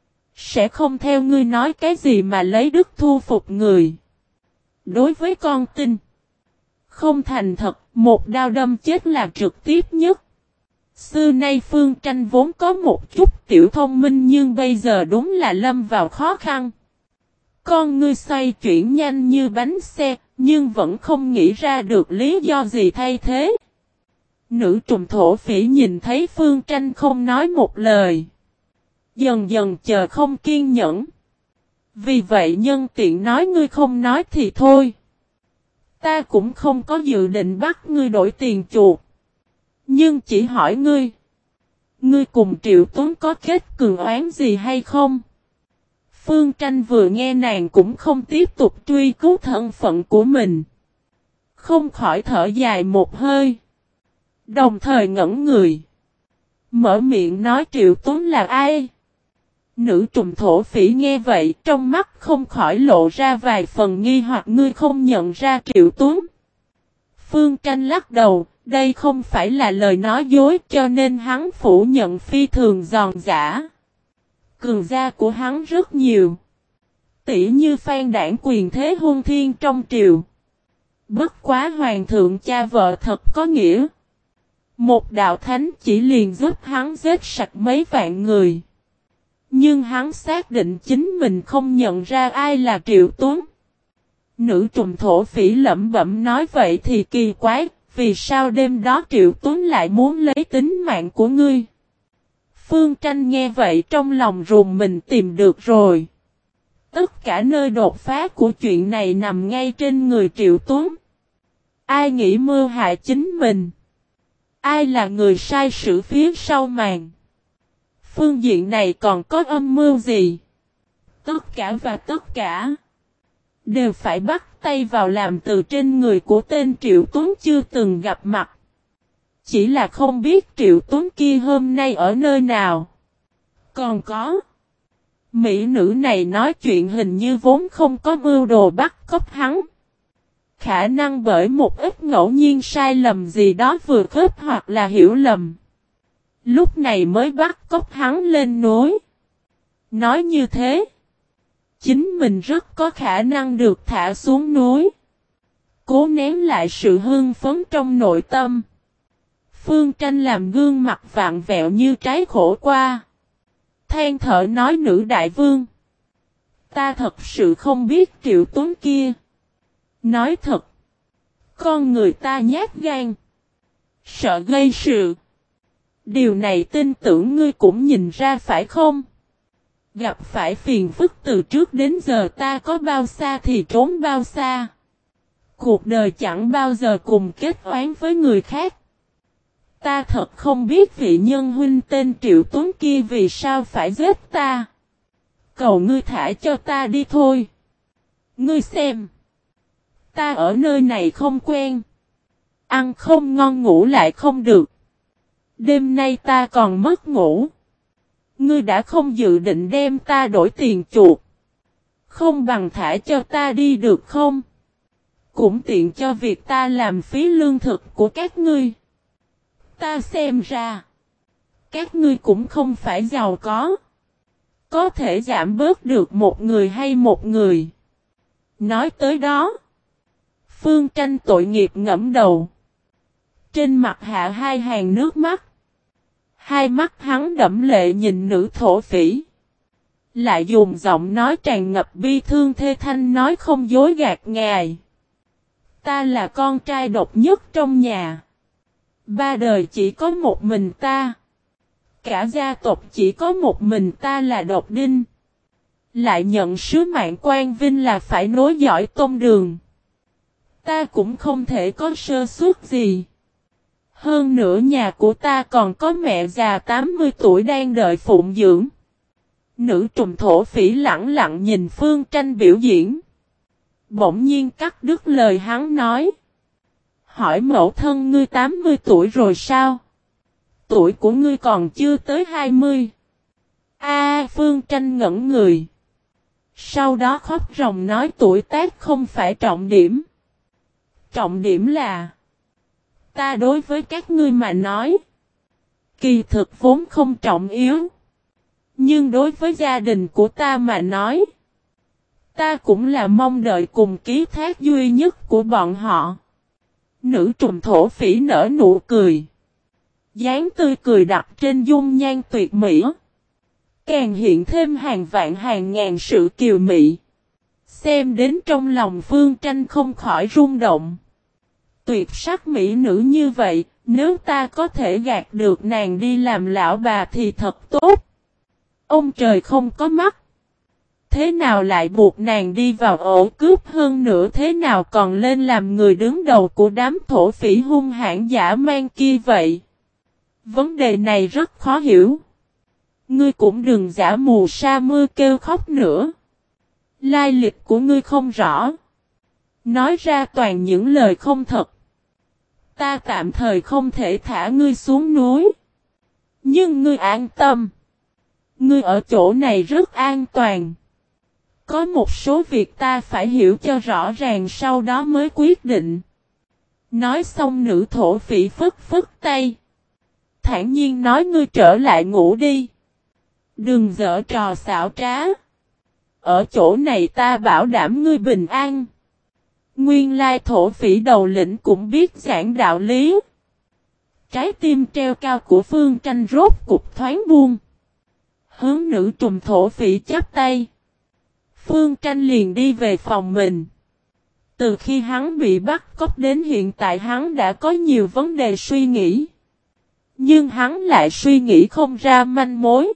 Sẽ không theo ngươi nói cái gì mà lấy đức thu phục người. Đối với con tin. Không thành thật, một đao đâm chết là trực tiếp nhất. Xưa nay Phương Tranh vốn có một chút tiểu thông minh nhưng bây giờ đúng là lâm vào khó khăn. Con ngươi xoay chuyển nhanh như bánh xe, nhưng vẫn không nghĩ ra được lý do gì thay thế. Nữ trùng thổ phỉ nhìn thấy Phương Tranh không nói một lời. Dần dần chờ không kiên nhẫn. Vì vậy nhân tiện nói ngươi không nói thì thôi. Ta cũng không có dự định bắt ngươi đổi tiền chuộc. Nhưng chỉ hỏi ngươi. Ngươi cùng Triệu Tuấn có kết cường oán gì hay không? Phương Tranh vừa nghe nàng cũng không tiếp tục truy cứu thân phận của mình. Không khỏi thở dài một hơi. Đồng thời ngẩn người. Mở miệng nói Triệu Tuấn là ai? Nữ trùng thổ phỉ nghe vậy trong mắt không khỏi lộ ra vài phần nghi hoặc ngươi không nhận ra Triệu Tuấn. Phương Tranh lắc đầu, đây không phải là lời nói dối cho nên hắn phủ nhận phi thường giòn giả. Cường gia của hắn rất nhiều. Tỷ như Phan Đảng quyền thế hôn thiên trong triều. Bất quá hoàng thượng cha vợ thật có nghĩa. Một đạo thánh chỉ liền giúp hắn giết sạch mấy vạn người. Nhưng hắn xác định chính mình không nhận ra ai là Triệu Tuấn. Nữ trùng thổ phỉ lẩm bẩm nói vậy thì kỳ quái, vì sao đêm đó Triệu Tuấn lại muốn lấy tính mạng của ngươi? Phương Tranh nghe vậy trong lòng rùng mình tìm được rồi. Tất cả nơi đột phá của chuyện này nằm ngay trên người Triệu Tuấn. Ai nghĩ mưu hại chính mình? Ai là người sai sử phía sau màn? Phương diện này còn có âm mưu gì? Tất cả và tất cả đều phải bắt tay vào làm từ trên người của tên Triệu Tuấn chưa từng gặp mặt. Chỉ là không biết Triệu Tuấn kia hôm nay ở nơi nào. Còn có, mỹ nữ này nói chuyện hình như vốn không có mưu đồ bắt cóc hắn. Khả năng bởi một ít ngẫu nhiên sai lầm gì đó vừa khớp hoặc là hiểu lầm. Lúc này mới bắt cóc hắn lên núi. Nói như thế, chính mình rất có khả năng được thả xuống núi. Cố nén lại sự hưng phấn trong nội tâm. Phương Tranh làm gương mặt vặn vẹo như trái khổ qua. Than thở nói nữ đại vương. Ta thật sự không biết Triệu Tuấn kia. Nói thật, con người ta nhát gan, sợ gây sự. Điều này tin tưởng ngươi cũng nhìn ra phải không? Gặp phải phiền phức từ trước đến giờ ta có bao xa thì trốn bao xa. Cuộc đời chẳng bao giờ cùng kết oán với người khác. Ta thật không biết vị nhân huynh tên Triệu Tuấn kia vì sao phải giết ta. Cầu ngươi thả cho ta đi thôi. Ngươi xem. Ta ở nơi này không quen. Ăn không ngon ngủ lại không được. Đêm nay ta còn mất ngủ. Ngươi đã không dự định đem ta đổi tiền chuộc. Không bằng thả cho ta đi được không? Cũng tiện cho việc ta làm phí lương thực của các ngươi. Ta xem ra, các ngươi cũng không phải giàu có. Có thể giảm bớt được một người hay một người. Nói tới đó, Phương Tranh tội nghiệp ngẫm đầu. Trên mặt hạ hai hàng nước mắt. Hai mắt hắn đẫm lệ nhìn nữ thổ phỉ. Lại dùng giọng nói tràn ngập bi thương thê thanh nói không dối gạt ngài. Ta là con trai độc nhất trong nhà. Ba đời chỉ có một mình ta. Cả gia tộc chỉ có một mình ta là độc đinh. Lại nhận sứ mạng quan vinh là phải nối dõi tôn đường. Ta cũng không thể có sơ suất gì. Hơn nữa nhà của ta còn có mẹ già 80 tuổi đang đợi phụng dưỡng. Nữ trùm thổ phỉ lặng lặng nhìn Phương Tranh biểu diễn. Bỗng nhiên cắt đứt lời hắn nói. Hỏi mẫu thân ngươi 80 tuổi rồi sao? Tuổi của ngươi còn chưa tới 20. Phương Tranh ngẩn người. Sau đó khóc ròng nói tuổi tác không phải trọng điểm. Trọng điểm là ta đối với các ngươi mà nói, kỳ thực vốn không trọng yếu. Nhưng đối với gia đình của ta mà nói, ta cũng là mong đợi cùng ký thác duy nhất của bọn họ. Nữ trùm thổ phỉ nở nụ cười. Dáng tươi cười đặt trên dung nhan tuyệt mỹ. Càng hiện thêm hàng vạn hàng ngàn sự kiều mị. Xem đến trong lòng Phương Tranh không khỏi rung động. Tuyệt sắc mỹ nữ như vậy, nếu ta có thể gạt được nàng đi làm lão bà thì thật tốt. Ông trời không có mắt. Thế nào lại buộc nàng đi vào ổ cướp, hơn nữa thế nào còn lên làm người đứng đầu của đám thổ phỉ hung hãn dã man kia vậy? Vấn đề này rất khó hiểu. Ngươi cũng đừng giả mù sa mưa kêu khóc nữa. Lai lịch của ngươi không rõ. Nói ra toàn những lời không thật. Ta tạm thời không thể thả ngươi xuống núi. Nhưng ngươi an tâm. Ngươi ở chỗ này rất an toàn. Có một số việc ta phải hiểu cho rõ ràng sau đó mới quyết định. Nói xong nữ thổ phỉ phất phất tay. Thản nhiên nói ngươi trở lại ngủ đi. Đừng giở trò xảo trá. Ở chỗ này ta bảo đảm ngươi bình an. Nguyên lai thổ phỉ đầu lĩnh cũng biết giảng đạo lý. Trái tim treo cao của Phương Tranh rốt cục thoáng buông. Hướng nữ trùm thổ phỉ chắp tay. Phương Tranh liền đi về phòng mình. Từ khi hắn bị bắt cóc đến hiện tại hắn đã có nhiều vấn đề suy nghĩ. Nhưng hắn lại suy nghĩ không ra manh mối.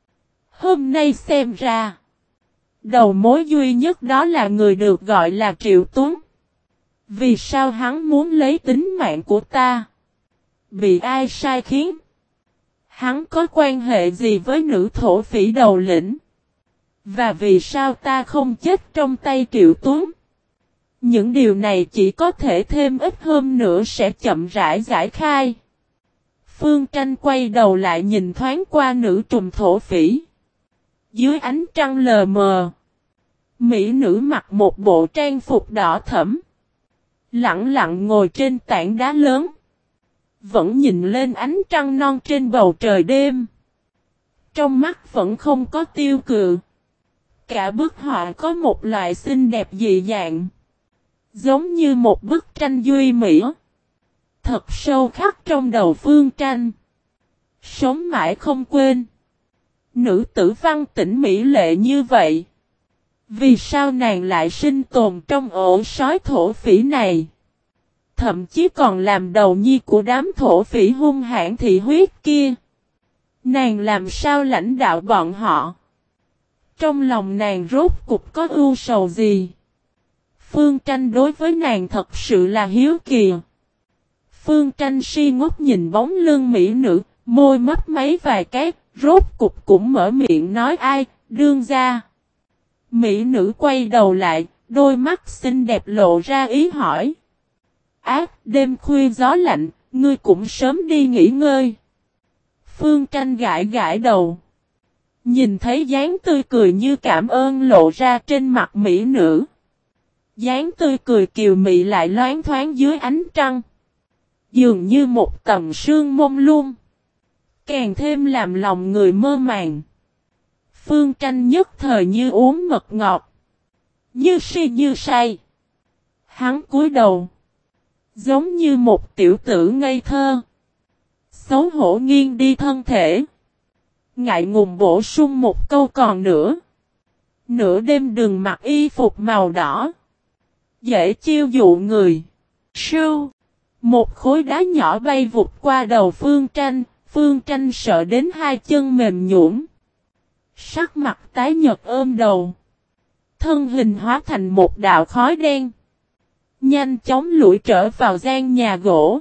Hôm nay xem ra, đầu mối duy nhất đó là người được gọi là Triệu Tuấn. Vì sao hắn muốn lấy tính mạng của ta? Bị ai sai khiến? Hắn có quan hệ gì với nữ thổ phỉ đầu lĩnh? Và vì sao ta không chết trong tay Triệu Tuấn? Những điều này chỉ có thể thêm ít hôm nữa sẽ chậm rãi giải khai. Phương Tranh quay đầu lại nhìn thoáng qua nữ trùm thổ phỉ. Dưới ánh trăng lờ mờ, mỹ nữ mặc một bộ trang phục đỏ thẫm, lặng lặng ngồi trên tảng đá lớn, vẫn nhìn lên ánh trăng non trên bầu trời đêm. Trong mắt vẫn không có tiêu cự. Cả bức họa có một loại xinh đẹp dị dạng, giống như một bức tranh duy mỹ, thật sâu khắc trong đầu Phương Tranh. Sống mãi không quên. Nữ tử văn tĩnh mỹ lệ như vậy, vì sao nàng lại sinh tồn trong ổ sói thổ phỉ này? Thậm chí còn làm đầu nhi của đám thổ phỉ hung hãn thị huyết kia. Nàng làm sao lãnh đạo bọn họ? Trong lòng nàng rốt cục có ưu sầu gì? Phương Tranh đối với nàng thật sự là hiếu kỳ. Phương Tranh si ngốc nhìn bóng lưng mỹ nữ, môi mấp máy vài cái, rốt cục cũng mở miệng nói ai, đương gia. Mỹ nữ quay đầu lại, đôi mắt xinh đẹp lộ ra ý hỏi. Đêm khuya gió lạnh, ngươi cũng sớm đi nghỉ ngơi. Phương Tranh gãi gãi đầu. Nhìn thấy dáng tươi cười như cảm ơn lộ ra trên mặt mỹ nữ. Dáng tươi cười kiều mị lại loáng thoáng dưới ánh trăng. Dường như một tầng sương mông lung. Càng thêm làm lòng người mơ màng. Phương Tranh nhất thời như uống mật ngọt. Như si như say. Hắn cúi đầu. Giống như một tiểu tử ngây thơ. Xấu hổ nghiêng đi thân thể. Ngại ngùng bổ sung một câu còn nữa. Nửa đêm đừng mặc y phục màu đỏ. Dễ chiêu dụ người. Sưu. Một khối đá nhỏ bay vụt qua đầu Phương Tranh. Phương Tranh sợ đến hai chân mềm nhũn. Sắc mặt tái nhợt ôm đầu. Thân hình hóa thành một đạo khói đen. Nhanh chóng lủi trở vào gian nhà gỗ.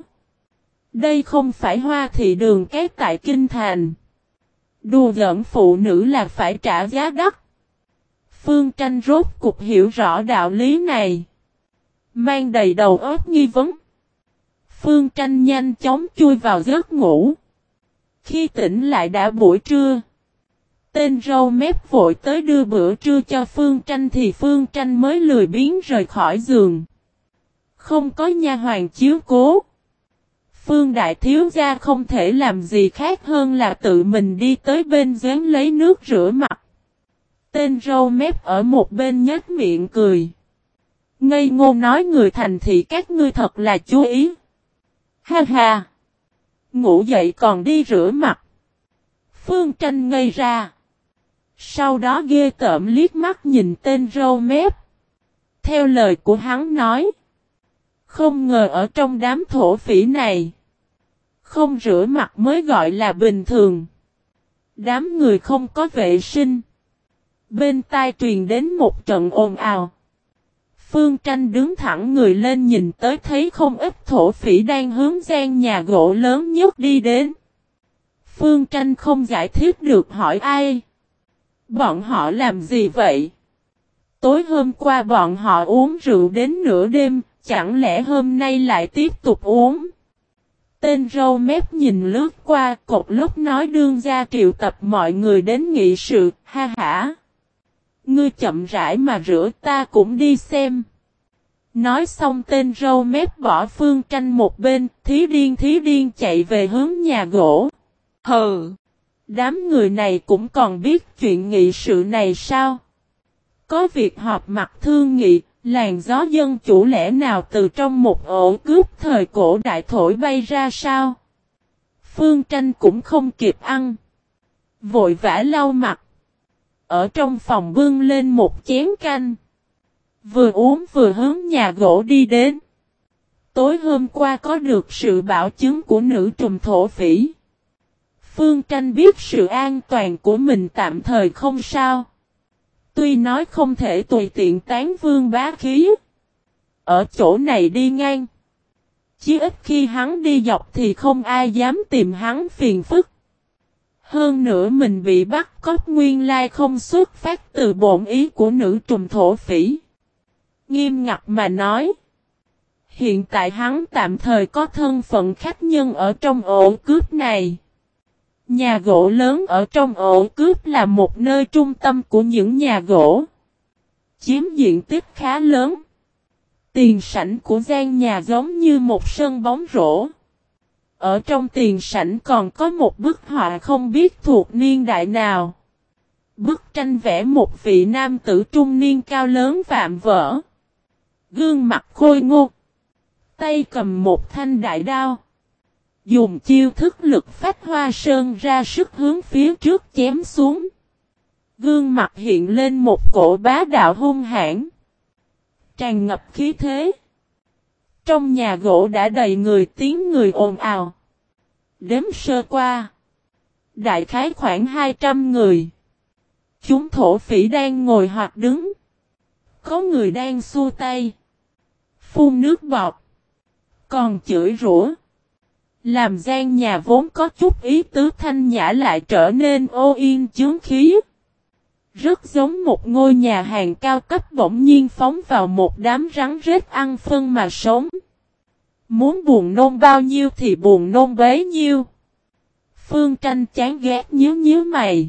Đây không phải Hoa Thị Đường cái tại Kinh Thành. Đùa giỡn phụ nữ là phải trả giá đắt. Phương Tranh rốt cục hiểu rõ đạo lý này. Mang đầy đầu óc nghi vấn. Phương Tranh nhanh chóng chui vào giấc ngủ. Khi tỉnh lại đã buổi trưa. Tên râu mép vội tới đưa bữa trưa cho Phương Tranh thì Phương Tranh mới lười biếng rời khỏi giường. Không có nha hoàn chiếu cố. Phương đại thiếu gia không thể làm gì khác hơn là tự mình đi tới bên giếng lấy nước rửa mặt. Tên râu mép ở một bên nhếch miệng cười. Ngây ngô nói người thành thị các ngươi thật là chú ý. Ha ha. Ngủ dậy còn đi rửa mặt. Phương Tranh ngây ra. Sau đó ghê tởm liếc mắt nhìn tên râu mép. Theo lời của hắn nói. Không ngờ ở trong đám thổ phỉ này. Không rửa mặt mới gọi là bình thường. Đám người không có vệ sinh. Bên tai truyền đến một trận ồn ào. Phương Tranh đứng thẳng người lên nhìn tới thấy không ít thổ phỉ đang hướng gian nhà gỗ lớn nhất đi đến. Phương Tranh không giải thích được hỏi ai. Bọn họ làm gì vậy? Tối hôm qua bọn họ uống rượu đến nửa đêm, chẳng lẽ hôm nay lại tiếp tục uống? Tên râu mép nhìn lướt qua cột lúc nói đương gia triệu tập mọi người đến nghị sự, ha hả. Ngươi chậm rãi mà rửa ta cũng đi xem. Nói xong tên râu mép bỏ Phương Tranh một bên, thí điên chạy về hướng nhà gỗ. Hừ! Đám người này cũng còn biết chuyện nghị sự này sao? Có việc họp mặt thương nghị, làn gió dân chủ lẽ nào từ trong một ổ cướp thời cổ đại thổi bay ra sao? Phương Tranh cũng không kịp ăn. Vội vã lau mặt. Ở trong phòng bưng lên một chén canh. Vừa uống vừa hướng nhà gỗ đi đến. Tối hôm qua có được sự bảo chứng của nữ trùm thổ phỉ. Phương Tranh biết sự an toàn của mình tạm thời không sao. Tuy nói không thể tùy tiện tán vương bá khí. Ở chỗ này đi ngang. Chí ít khi hắn đi dọc thì không ai dám tìm hắn phiền phức. Hơn nữa mình bị bắt cóc nguyên lai không xuất phát từ bổn ý của nữ trùm thổ phỉ. Nghiêm ngặt mà nói. Hiện tại hắn tạm thời có thân phận khách nhân ở trong ổ cướp này. Nhà gỗ lớn ở trong ổ cướp là một nơi trung tâm của những nhà gỗ. Chiếm diện tích khá lớn. Tiền sảnh của gian nhà giống như một sân bóng rổ. Ở trong tiền sảnh còn có một bức họa không biết thuộc niên đại nào. Bức tranh vẽ một vị nam tử trung niên cao lớn vạm vỡ. Gương mặt khôi ngô. Tay cầm một thanh đại đao. Dùng chiêu thức lực phách hoa sơn ra sức hướng phía trước chém xuống. Gương mặt hiện lên một cổ bá đạo hung hãn. Tràn ngập khí thế. Trong nhà gỗ đã đầy người tiếng người ồn ào. Đếm sơ qua. Đại khái khoảng 200 người. Chúng thổ phỉ đang ngồi hoặc đứng. Có người đang xua tay. Phun nước bọt. Còn chửi rủa. Làm gian nhà vốn có chút ý tứ thanh nhã lại trở nên ô yên chướng khí. Rất giống một ngôi nhà hàng cao cấp bỗng nhiên phóng vào một đám rắn rết ăn phân mà sống. Muốn buồn nôn bao nhiêu thì buồn nôn bấy nhiêu. Phương Tranh chán ghét nhíu mày.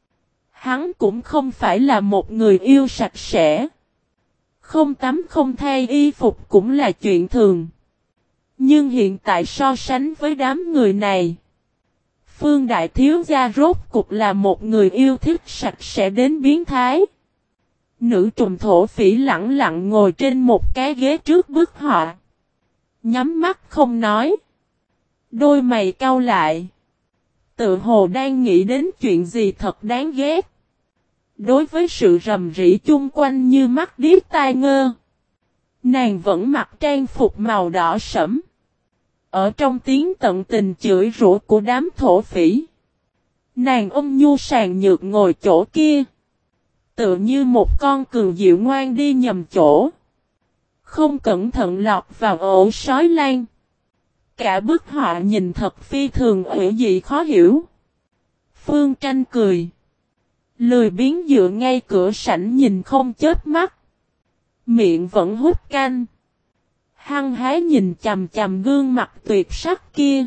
Hắn cũng không phải là một người yêu sạch sẽ. Không tắm không thay y phục cũng là chuyện thường. Nhưng hiện tại so sánh với đám người này. Phương Đại Thiếu Gia rốt cục là một người yêu thích sạch sẽ đến biến thái. Nữ trùm thổ phỉ lặng lặng ngồi trên một cái ghế trước bức họa. Nhắm mắt không nói. Đôi mày cau lại. Tự hồ đang nghĩ đến chuyện gì thật đáng ghét. Đối với sự rầm rĩ chung quanh như mắt điếc tai ngơ. Nàng vẫn mặc trang phục màu đỏ sẫm. Ở trong tiếng tận tình chửi rủa của đám thổ phỉ. Nàng ôm nhu sàn nhược ngồi chỗ kia. Tựa như một con cừu dịu ngoan đi nhầm chỗ. Không cẩn thận lọt vào ổ sói lan. Cả bức họa nhìn thật phi thường ủy dị khó hiểu. Phương Tranh cười. Lười biếng dựa ngay cửa sảnh nhìn không chớp mắt. Miệng vẫn hút canh. Hăng hái nhìn chằm chằm gương mặt tuyệt sắc kia.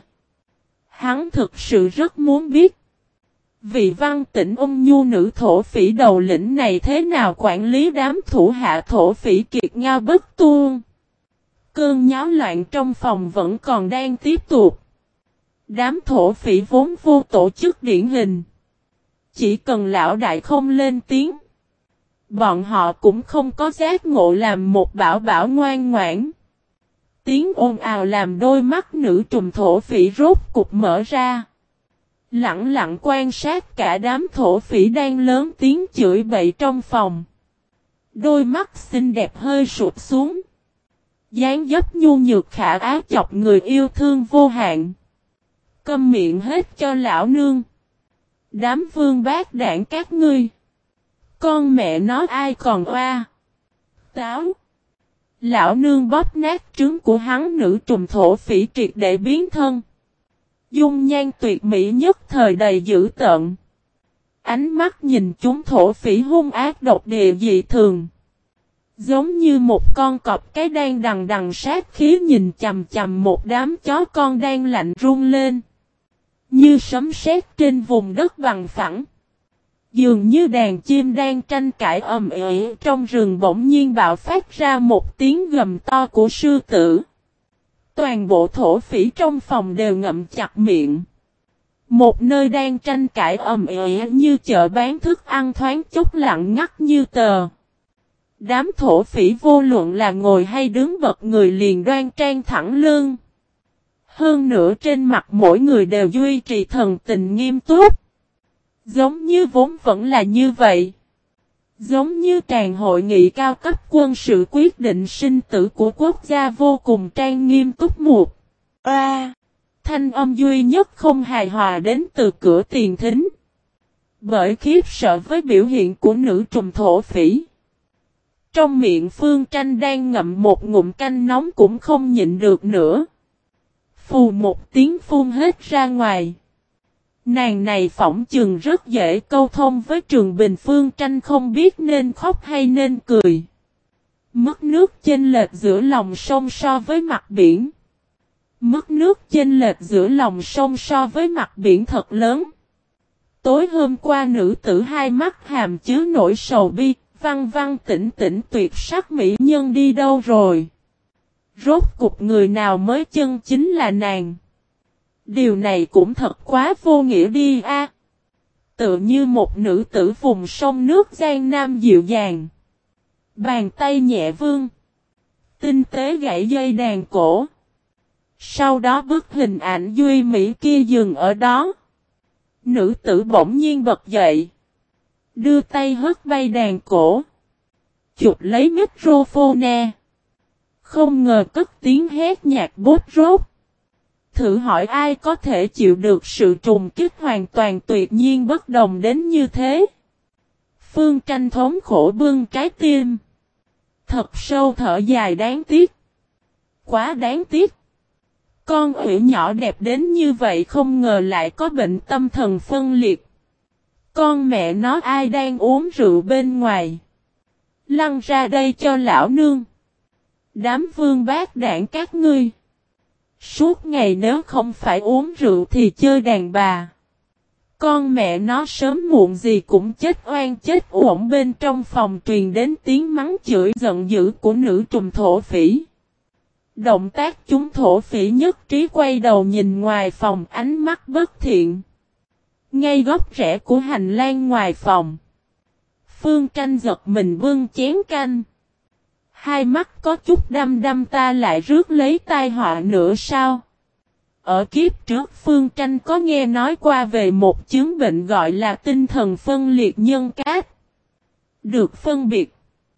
Hắn thực sự rất muốn biết. Vị văn tĩnh ôn nhu nữ thổ phỉ đầu lĩnh này thế nào quản lý đám thủ hạ thổ phỉ kiệt ngao bất tuôn. Cơn nháo loạn trong phòng vẫn còn đang tiếp tục. Đám thổ phỉ vốn vô tổ chức điển hình. Chỉ cần lão đại không lên tiếng. Bọn họ cũng không có giác ngộ làm một bảo bảo ngoan ngoãn. Tiếng ồn ào làm đôi mắt nữ trùm thổ phỉ rốt cục mở ra. Lặng lặng quan sát cả đám thổ phỉ đang lớn tiếng chửi bậy trong phòng. Đôi mắt xinh đẹp hơi sụp xuống. Dáng dấp nhu nhược khả ái chọc người yêu thương vô hạn. Câm miệng hết cho lão nương. Đám vương bát đảng các ngươi. Con mẹ nó ai còn oa. Táo. Lão nương bóp nát trứng của hắn nữ trùm thổ phỉ triệt để biến thân. Dung nhan tuyệt mỹ nhất thời đầy dữ tợn. Ánh mắt nhìn chúng thổ phỉ hung ác độc địa dị thường. Giống như một con cọp cái đang đằng đằng sát khí nhìn chằm chằm một đám chó con đang lạnh run lên. Như sấm sét trên vùng đất bằng phẳng. Dường như đàn chim đang tranh cãi ầm ĩ trong rừng bỗng nhiên bạo phát ra một tiếng gầm to của sư tử. Toàn bộ thổ phỉ trong phòng đều ngậm chặt miệng. Một nơi đang tranh cãi ầm ĩ như chợ bán thức ăn thoáng chốc lặng ngắt như tờ. Đám thổ phỉ vô luận là ngồi hay đứng bật người liền đoan trang thẳng lưng. Hơn nữa trên mặt mỗi người đều duy trì thần tình nghiêm túc. Giống như vốn vẫn là như vậy. Giống như tràng hội nghị cao cấp quân sự quyết định sinh tử của quốc gia vô cùng trang nghiêm túc mục. Thanh âm duy nhất không hài hòa đến từ cửa tiền thính. Bởi khiếp sợ với biểu hiện của nữ trùm thổ phỉ. Trong miệng Phương Tranh đang ngậm một ngụm canh nóng cũng không nhịn được nữa. Phù một tiếng phun hết ra ngoài. Nàng này phỏng chừng rất dễ câu thông với Trường Bình. Phương Tranh không biết nên khóc hay nên cười. Mức nước chênh lệch giữa lòng sông so với mặt biển. Mức nước chênh lệch giữa lòng sông so với mặt biển thật lớn. Tối hôm qua nữ tử hai mắt hàm chứa nỗi sầu bi, văn văn tỉnh tỉnh tuyệt sắc mỹ nhân đi đâu rồi? Rốt cục người nào mới chân chính là nàng? Điều này cũng thật quá vô nghĩa đi a. Tựa như một nữ tử vùng sông nước Giang Nam dịu dàng. Bàn tay nhẹ vương. Tinh tế gãy dây đàn cổ. Sau đó bức hình ảnh duy mỹ kia dừng ở đó. Nữ tử bỗng nhiên bật dậy. Đưa tay hất bay đàn cổ. Chụp lấy microphone. Không ngờ cất tiếng hét nhạc bốt rốt. Thử hỏi ai có thể chịu được sự trùng kích hoàn toàn tuyệt nhiên bất đồng đến như thế. Phương Tranh thống khổ bưng trái tim. Thật sâu thở dài đáng tiếc. Quá đáng tiếc. Con ủy nhỏ đẹp đến như vậy không ngờ lại có bệnh tâm thần phân liệt. Con mẹ nó ai đang uống rượu bên ngoài. Lăn ra đây cho lão nương. Đám vương bát đảng các ngươi. Suốt ngày nếu không phải uống rượu thì chơi đàn bà. Con mẹ nó sớm muộn gì cũng chết oan chết uổng. Bên trong phòng truyền đến tiếng mắng chửi giận dữ của nữ trùm thổ phỉ. Động tác chúng thổ phỉ nhất trí quay đầu nhìn ngoài phòng ánh mắt bất thiện. Ngay góc rẽ của hành lang ngoài phòng. Phương Tranh giật mình bưng chén canh. Hai mắt có chút đăm đăm ta lại rước lấy tai họa nữa sao? Ở kiếp trước Phương Tranh có nghe nói qua về một chứng bệnh gọi là tinh thần phân liệt nhân cách. Được phân biệt.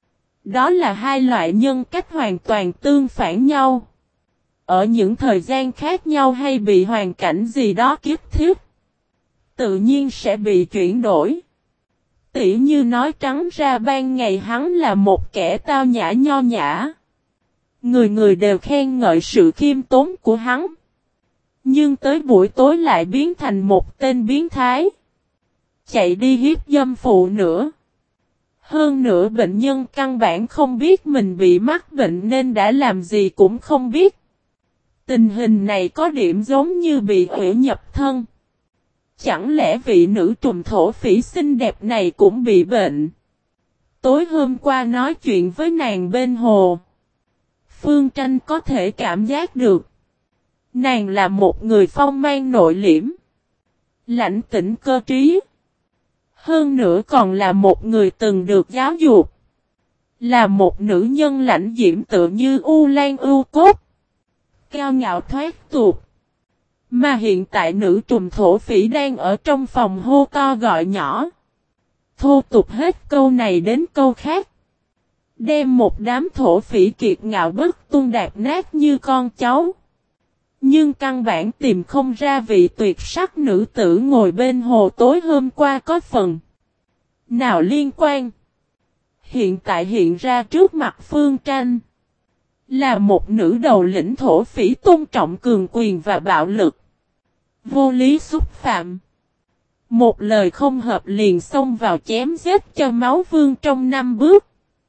Đó là hai loại nhân cách hoàn toàn tương phản nhau. Ở những thời gian khác nhau hay bị hoàn cảnh gì đó kiếp thiết. Tự nhiên sẽ bị chuyển đổi. Tỉ như nói trắng ra ban ngày hắn là một kẻ tao nhã nho nhã. Người người đều khen ngợi sự khiêm tốn của hắn. Nhưng tới buổi tối lại biến thành một tên biến thái. Chạy đi hiếp dâm phụ nữa. Hơn nữa bệnh nhân căn bản không biết mình bị mắc bệnh nên đã làm gì cũng không biết. Tình hình này có điểm giống như bị ủy nhập thân. Chẳng lẽ vị nữ trùm thổ phỉ xinh đẹp này cũng bị bệnh? Tối hôm qua nói chuyện với nàng bên hồ. Phương Tranh có thể cảm giác được. Nàng là một người phong mang nội liễm. Lãnh tĩnh cơ trí. Hơn nữa còn là một người từng được giáo dục. Là một nữ nhân lãnh diễm tự như u lan ưu cốt. Cao ngạo thoát tục. Mà hiện tại nữ trùm thổ phỉ đang ở trong phòng hô to gọi nhỏ. Thô tục hết câu này đến câu khác. Đem một đám thổ phỉ kiệt ngạo bất tuôn đạp nát như con cháu. Nhưng căn bản tìm không ra vị tuyệt sắc nữ tử ngồi bên hồ tối hôm qua có phần. Nào liên quan. Hiện tại hiện ra trước mặt Phương Tranh. Là một nữ đầu lĩnh thổ phỉ tôn trọng cường quyền và bạo lực. Vô lý xúc phạm. Một lời không hợp liền xông vào chém giết cho máu vương trong 5 bước.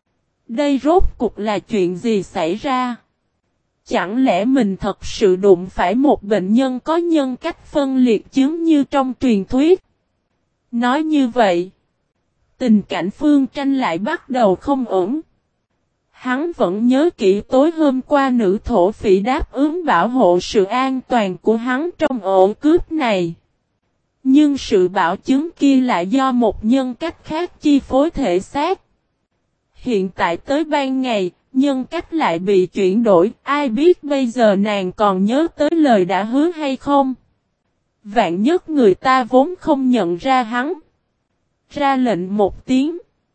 Đây rốt cục là chuyện gì xảy ra? Chẳng lẽ mình thật sự đụng phải một bệnh nhân có nhân cách phân liệt chứng như trong truyền thuyết? Nói như vậy, tình cảnh Phương Tranh lại bắt đầu không ổn. Hắn vẫn nhớ kỹ tối hôm qua nữ thổ phỉ đáp ứng bảo hộ sự an toàn của hắn trong ổ cướp này. Nhưng sự bảo chứng kia lại do một nhân cách khác chi phối thể xác. Hiện tại tới ban ngày, nhân cách lại bị chuyển đổi, ai biết bây giờ nàng còn nhớ tới lời đã hứa hay không? Vạn nhất người ta vốn không nhận ra hắn. Ra lệnh một tiếng.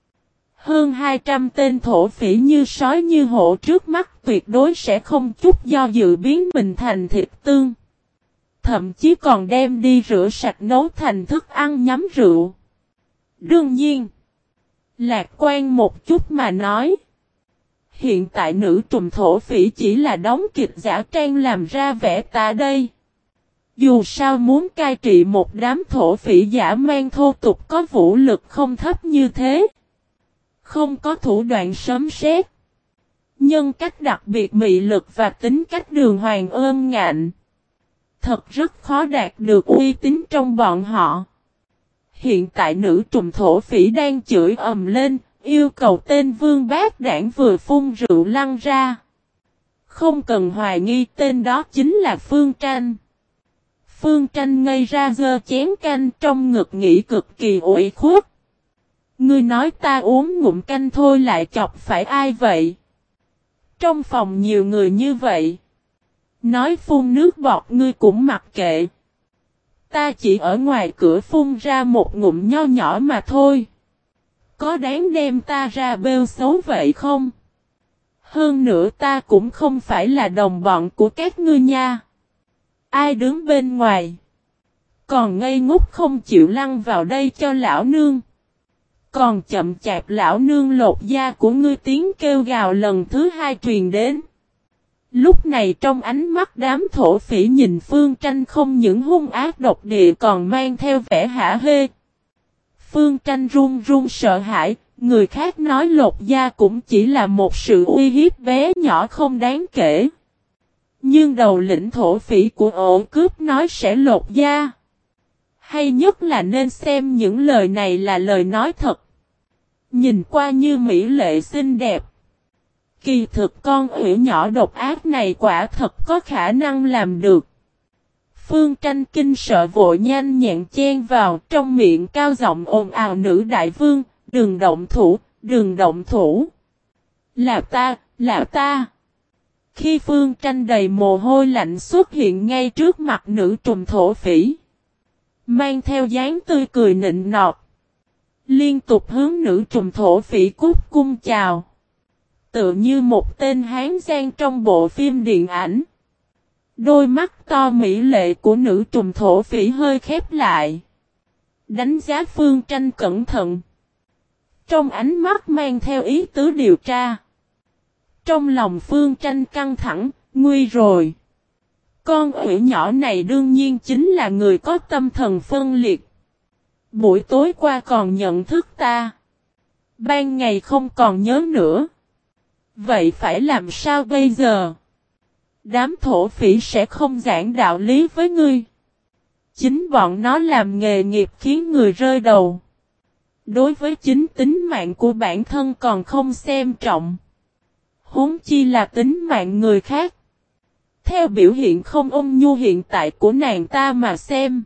Hơn 200 tên thổ phỉ như sói như hổ trước mắt tuyệt đối sẽ không chút do dự biến mình thành thịt tương. Thậm chí còn đem đi rửa sạch nấu thành thức ăn nhắm rượu. Đương nhiên, lạc quan một chút mà nói. Hiện tại nữ trùm thổ phỉ chỉ là đóng kịch giả trang làm ra vẻ ta đây. Dù sao muốn cai trị một đám thổ phỉ giả mang thô tục có vũ lực không thấp như thế. Không có thủ đoạn sấm sét. Nhân cách đặc biệt mị lực và tính cách đường hoàng ôm ngạnh. Thật rất khó đạt được uy tín trong bọn họ. Hiện tại nữ trùm thổ phỉ đang chửi ầm lên, yêu cầu tên Vương Bác Đảng vừa phun rượu lăn ra. Không cần hoài nghi, tên đó chính là Phương Tranh. Phương Tranh ngây ra giơ chén canh trong ngực nghĩ cực kỳ ủy khuất. Ngươi nói ta uống ngụm canh thôi lại chọc phải ai vậy? Trong phòng nhiều người như vậy. Nói phun nước bọt ngươi cũng mặc kệ. Ta chỉ ở ngoài cửa phun ra một ngụm nho nhỏ mà thôi. Có đáng đem ta ra bêu xấu vậy không? Hơn nữa ta cũng không phải là đồng bọn của các ngươi nha. Ai đứng bên ngoài? Còn ngây ngốc không chịu lăn vào đây cho lão nương. Còn chậm chạp lão nương lột da của ngươi tiếng kêu gào lần thứ hai truyền đến. Lúc này trong ánh mắt đám thổ phỉ nhìn Phương Tranh không những hung ác độc địa còn mang theo vẻ hả hê. Phương Tranh run run sợ hãi, người khác nói lột da cũng chỉ là một sự uy hiếp bé nhỏ không đáng kể. Nhưng đầu lĩnh thổ phỉ của ổ cướp nói sẽ lột da. Hay nhất là nên xem những lời này là lời nói thật. Nhìn qua như mỹ lệ xinh đẹp. Kỳ thực con ủy nhỏ độc ác này quả thật có khả năng làm được. Phương Tranh kinh sợ vội nhanh nhẹn chen vào trong miệng cao giọng ồn ào nữ đại vương, đừng động thủ, đừng động thủ. Là ta, là ta. Khi Phương Tranh đầy mồ hôi lạnh xuất hiện ngay trước mặt nữ trùm thổ phỉ. Mang theo dáng tươi cười nịnh nọt. Liên tục hướng nữ trùm thổ phỉ cút cung chào. Tựa như một tên hán giang trong bộ phim điện ảnh. Đôi mắt to mỹ lệ của nữ trùm thổ phỉ hơi khép lại. Đánh giá Phương Tranh cẩn thận. Trong ánh mắt mang theo ý tứ điều tra. Trong lòng Phương Tranh căng thẳng, nguy rồi. Con ủy nhỏ này đương nhiên chính là người có tâm thần phân liệt. Buổi tối qua còn nhận thức ta. Ban ngày không còn nhớ nữa. Vậy phải làm sao bây giờ? Đám thổ phỉ sẽ không giảng đạo lý với ngươi. Chính bọn nó làm nghề nghiệp khiến người rơi đầu. Đối với chính tính mạng của bản thân còn không xem trọng. Huống chi là tính mạng người khác. Theo biểu hiện không ôn nhu hiện tại của nàng ta mà xem.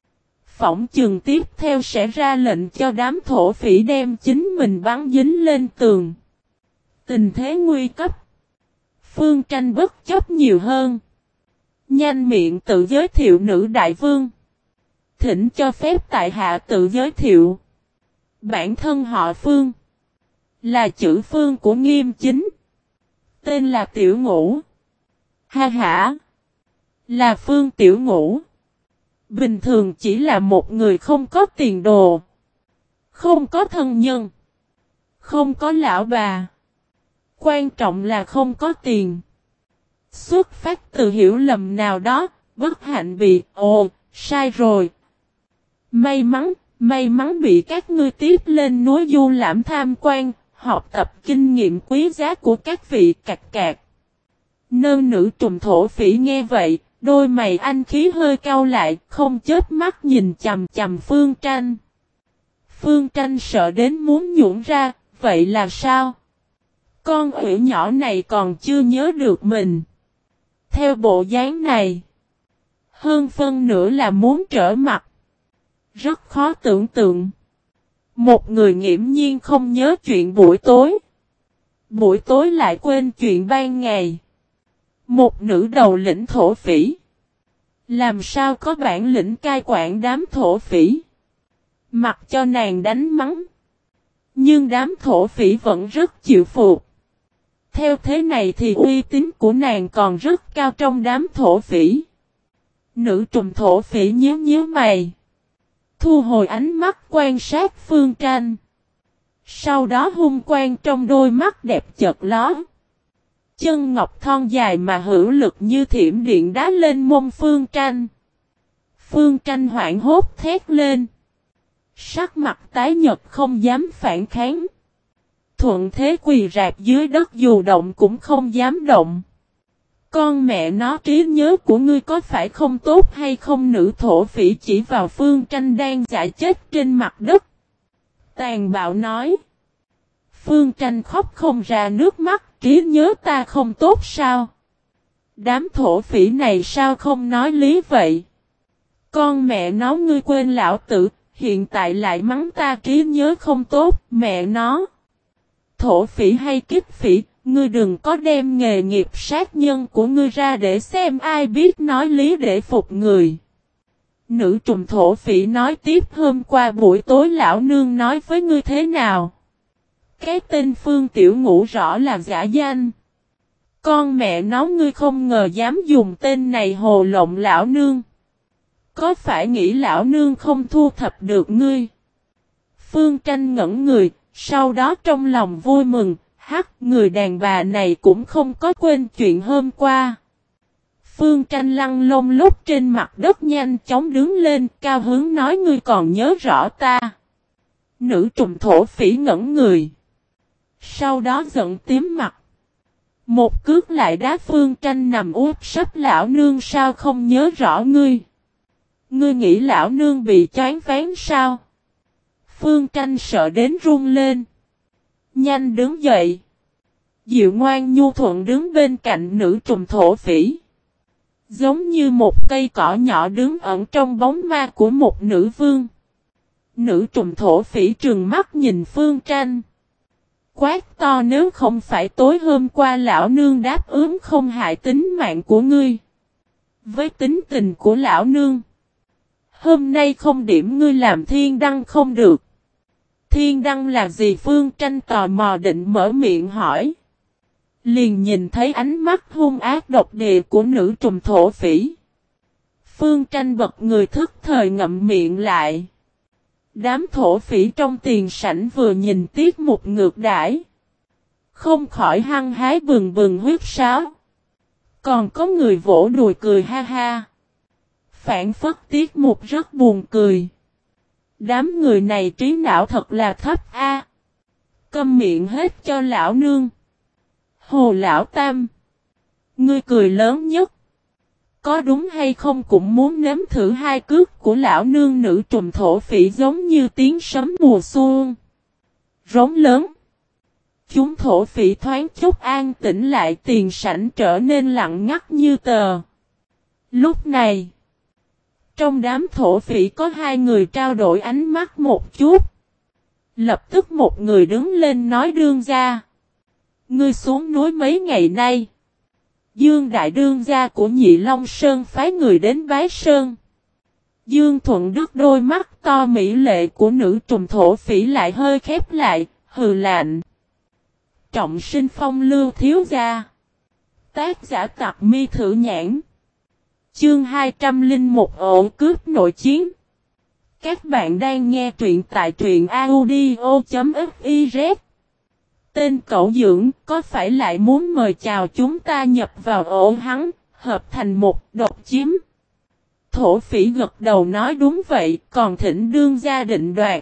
Phỏng chừng tiếp theo sẽ ra lệnh cho đám thổ phỉ đem chính mình bắn dính lên tường. Tình thế nguy cấp. Phương Tranh bất chấp nhiều hơn. Nhanh miệng tự giới thiệu nữ đại vương. Thỉnh cho phép tại hạ tự giới thiệu. Bản thân họ Phương. Là chữ Phương của Nghiêm Chính. Tên là Tiểu Ngũ. Ha ha. Là Phương Tiểu Ngũ. Bình thường chỉ là một người không có tiền đồ. Không có thân nhân. Không có lão bà. Quan trọng là không có tiền. Xuất phát từ hiểu lầm nào đó, bất hạnh bị, sai rồi. May mắn bị các ngươi tiếp lên núi du lãm tham quan, học tập kinh nghiệm quý giá của các vị cạc cạc. Nơn nữ trùm thổ phỉ nghe vậy, đôi mày anh khí hơi cau lại, không chớp mắt nhìn chằm chằm Phương Tranh. Phương Tranh sợ đến muốn nhũn ra, vậy là sao? Con ủy nhỏ này còn chưa nhớ được mình. Theo bộ dáng này, hơn phân nửa là muốn trở mặt. Rất khó tưởng tượng. Một người nghiễm nhiên không nhớ chuyện buổi tối. Buổi tối lại quên chuyện ban ngày. Một nữ đầu lĩnh thổ phỉ. Làm sao có bản lĩnh cai quản đám thổ phỉ. Mặc cho nàng đánh mắng. Nhưng đám thổ phỉ vẫn rất chịu phục. Theo thế này thì uy tín của nàng còn rất cao trong đám thổ phỉ. Nữ trùm thổ phỉ nhíu mày. Thu hồi ánh mắt quan sát Phương Tranh. Sau đó hung quang trong đôi mắt đẹp chợt lóe. Chân ngọc thon dài mà hữu lực như thiểm điện đá lên mông Phương Tranh. Phương Tranh hoảng hốt thét lên. Sắc mặt tái nhợt không dám phản kháng. Thuận thế quỳ rạp dưới đất dù động cũng không dám động. Con mẹ nó, trí nhớ của ngươi có phải không tốt hay không? Nữ thổ phỉ chỉ vào Phương Tranh đang giả chết trên mặt đất. Tàn bạo nói. Phương Tranh khóc không ra nước mắt. Trí nhớ ta không tốt sao? Đám thổ phỉ này sao không nói lý vậy? Con mẹ nó, ngươi quên lão tử, hiện tại lại mắng ta trí nhớ không tốt, mẹ nó. Thổ phỉ hay kích phỉ, ngươi đừng có đem nghề nghiệp sát nhân của ngươi ra để xem ai biết nói lý để phục người. Nữ trùng thổ phỉ nói tiếp, hôm qua buổi tối lão nương nói với ngươi thế nào? Cái tên Phương Tiểu Ngũ rõ là giả danh. Con mẹ nó, ngươi không ngờ dám dùng tên này hồ lộng lão nương. Có phải nghĩ lão nương không thu thập được ngươi? Phương Tranh ngẩn người, sau đó trong lòng vui mừng, người đàn bà này cũng không có quên chuyện hôm qua. Phương Tranh lăn lông lốc trên mặt đất nhanh chóng đứng lên, cao hứng nói, ngươi còn nhớ rõ ta. Nữ trùng thổ phỉ ngẩn người. Sau đó giận tím mặt. Một cước lại đá Phương Tranh nằm úp sấp, lão nương sao không nhớ rõ ngươi? Ngươi nghĩ lão nương bị choáng váng sao? Phương Tranh sợ đến run lên. Nhanh đứng dậy. Dịu ngoan nhu thuận đứng bên cạnh nữ trùng thổ phỉ. Giống như một cây cỏ nhỏ đứng ẩn trong bóng ma của một nữ vương. Nữ trùng thổ phỉ trừng mắt nhìn Phương Tranh. Quát to, nếu không phải tối hôm qua lão nương đáp ứng không hại tính mạng của ngươi. Với tính tình của lão nương, hôm nay không điểm ngươi làm thiên đăng không được. Thiên đăng là gì? Phương Tranh tò mò định mở miệng hỏi. Liền nhìn thấy ánh mắt hung ác độc địa của nữ trùng thổ phỉ. Phương Tranh bật người thức thời ngậm miệng lại. Đám thổ phỉ trong tiền sảnh vừa nhìn tiết mục ngược đãi, không khỏi hăng hái bừng bừng huyết sáo. Còn có người vỗ đùi cười ha ha. Phản phất tiết mục rất buồn cười. Đám người này trí não thật là thấp a. Câm miệng hết cho lão nương. Hồ lão tam, ngươi cười lớn nhất. Có đúng hay không cũng muốn nếm thử hai cước của lão nương. Nữ trùng thổ phỉ giống như tiếng sấm mùa xuân. Rống lớn. Chúng thổ phỉ thoáng chốc an tĩnh lại, tiền sảnh trở nên lặng ngắt như tờ. Lúc này, trong đám thổ phỉ có hai người trao đổi ánh mắt một chút. Lập tức một người đứng lên nói, đương gia, ngươi xuống núi mấy ngày nay. Dương đại đương gia của Nhị Long Sơn phái người đến bái sơn. Dương Thuận Đức đôi mắt to mỹ lệ của nữ trùng thổ phỉ lại hơi khép lại, hừ lạnh. Trọng sinh phong lưu thiếu gia. Tác giả Tặc Mi Thử Nhãn. Chương 201, ổ cướp nội chiến. Các bạn đang nghe truyện tại truyện audio.fiz. Tên cậu dưỡng có phải lại muốn mời chào chúng ta nhập vào ổ hắn, hợp thành một độc chiếm? Thổ phỉ gật đầu nói đúng vậy, còn thỉnh đương gia định đoạt.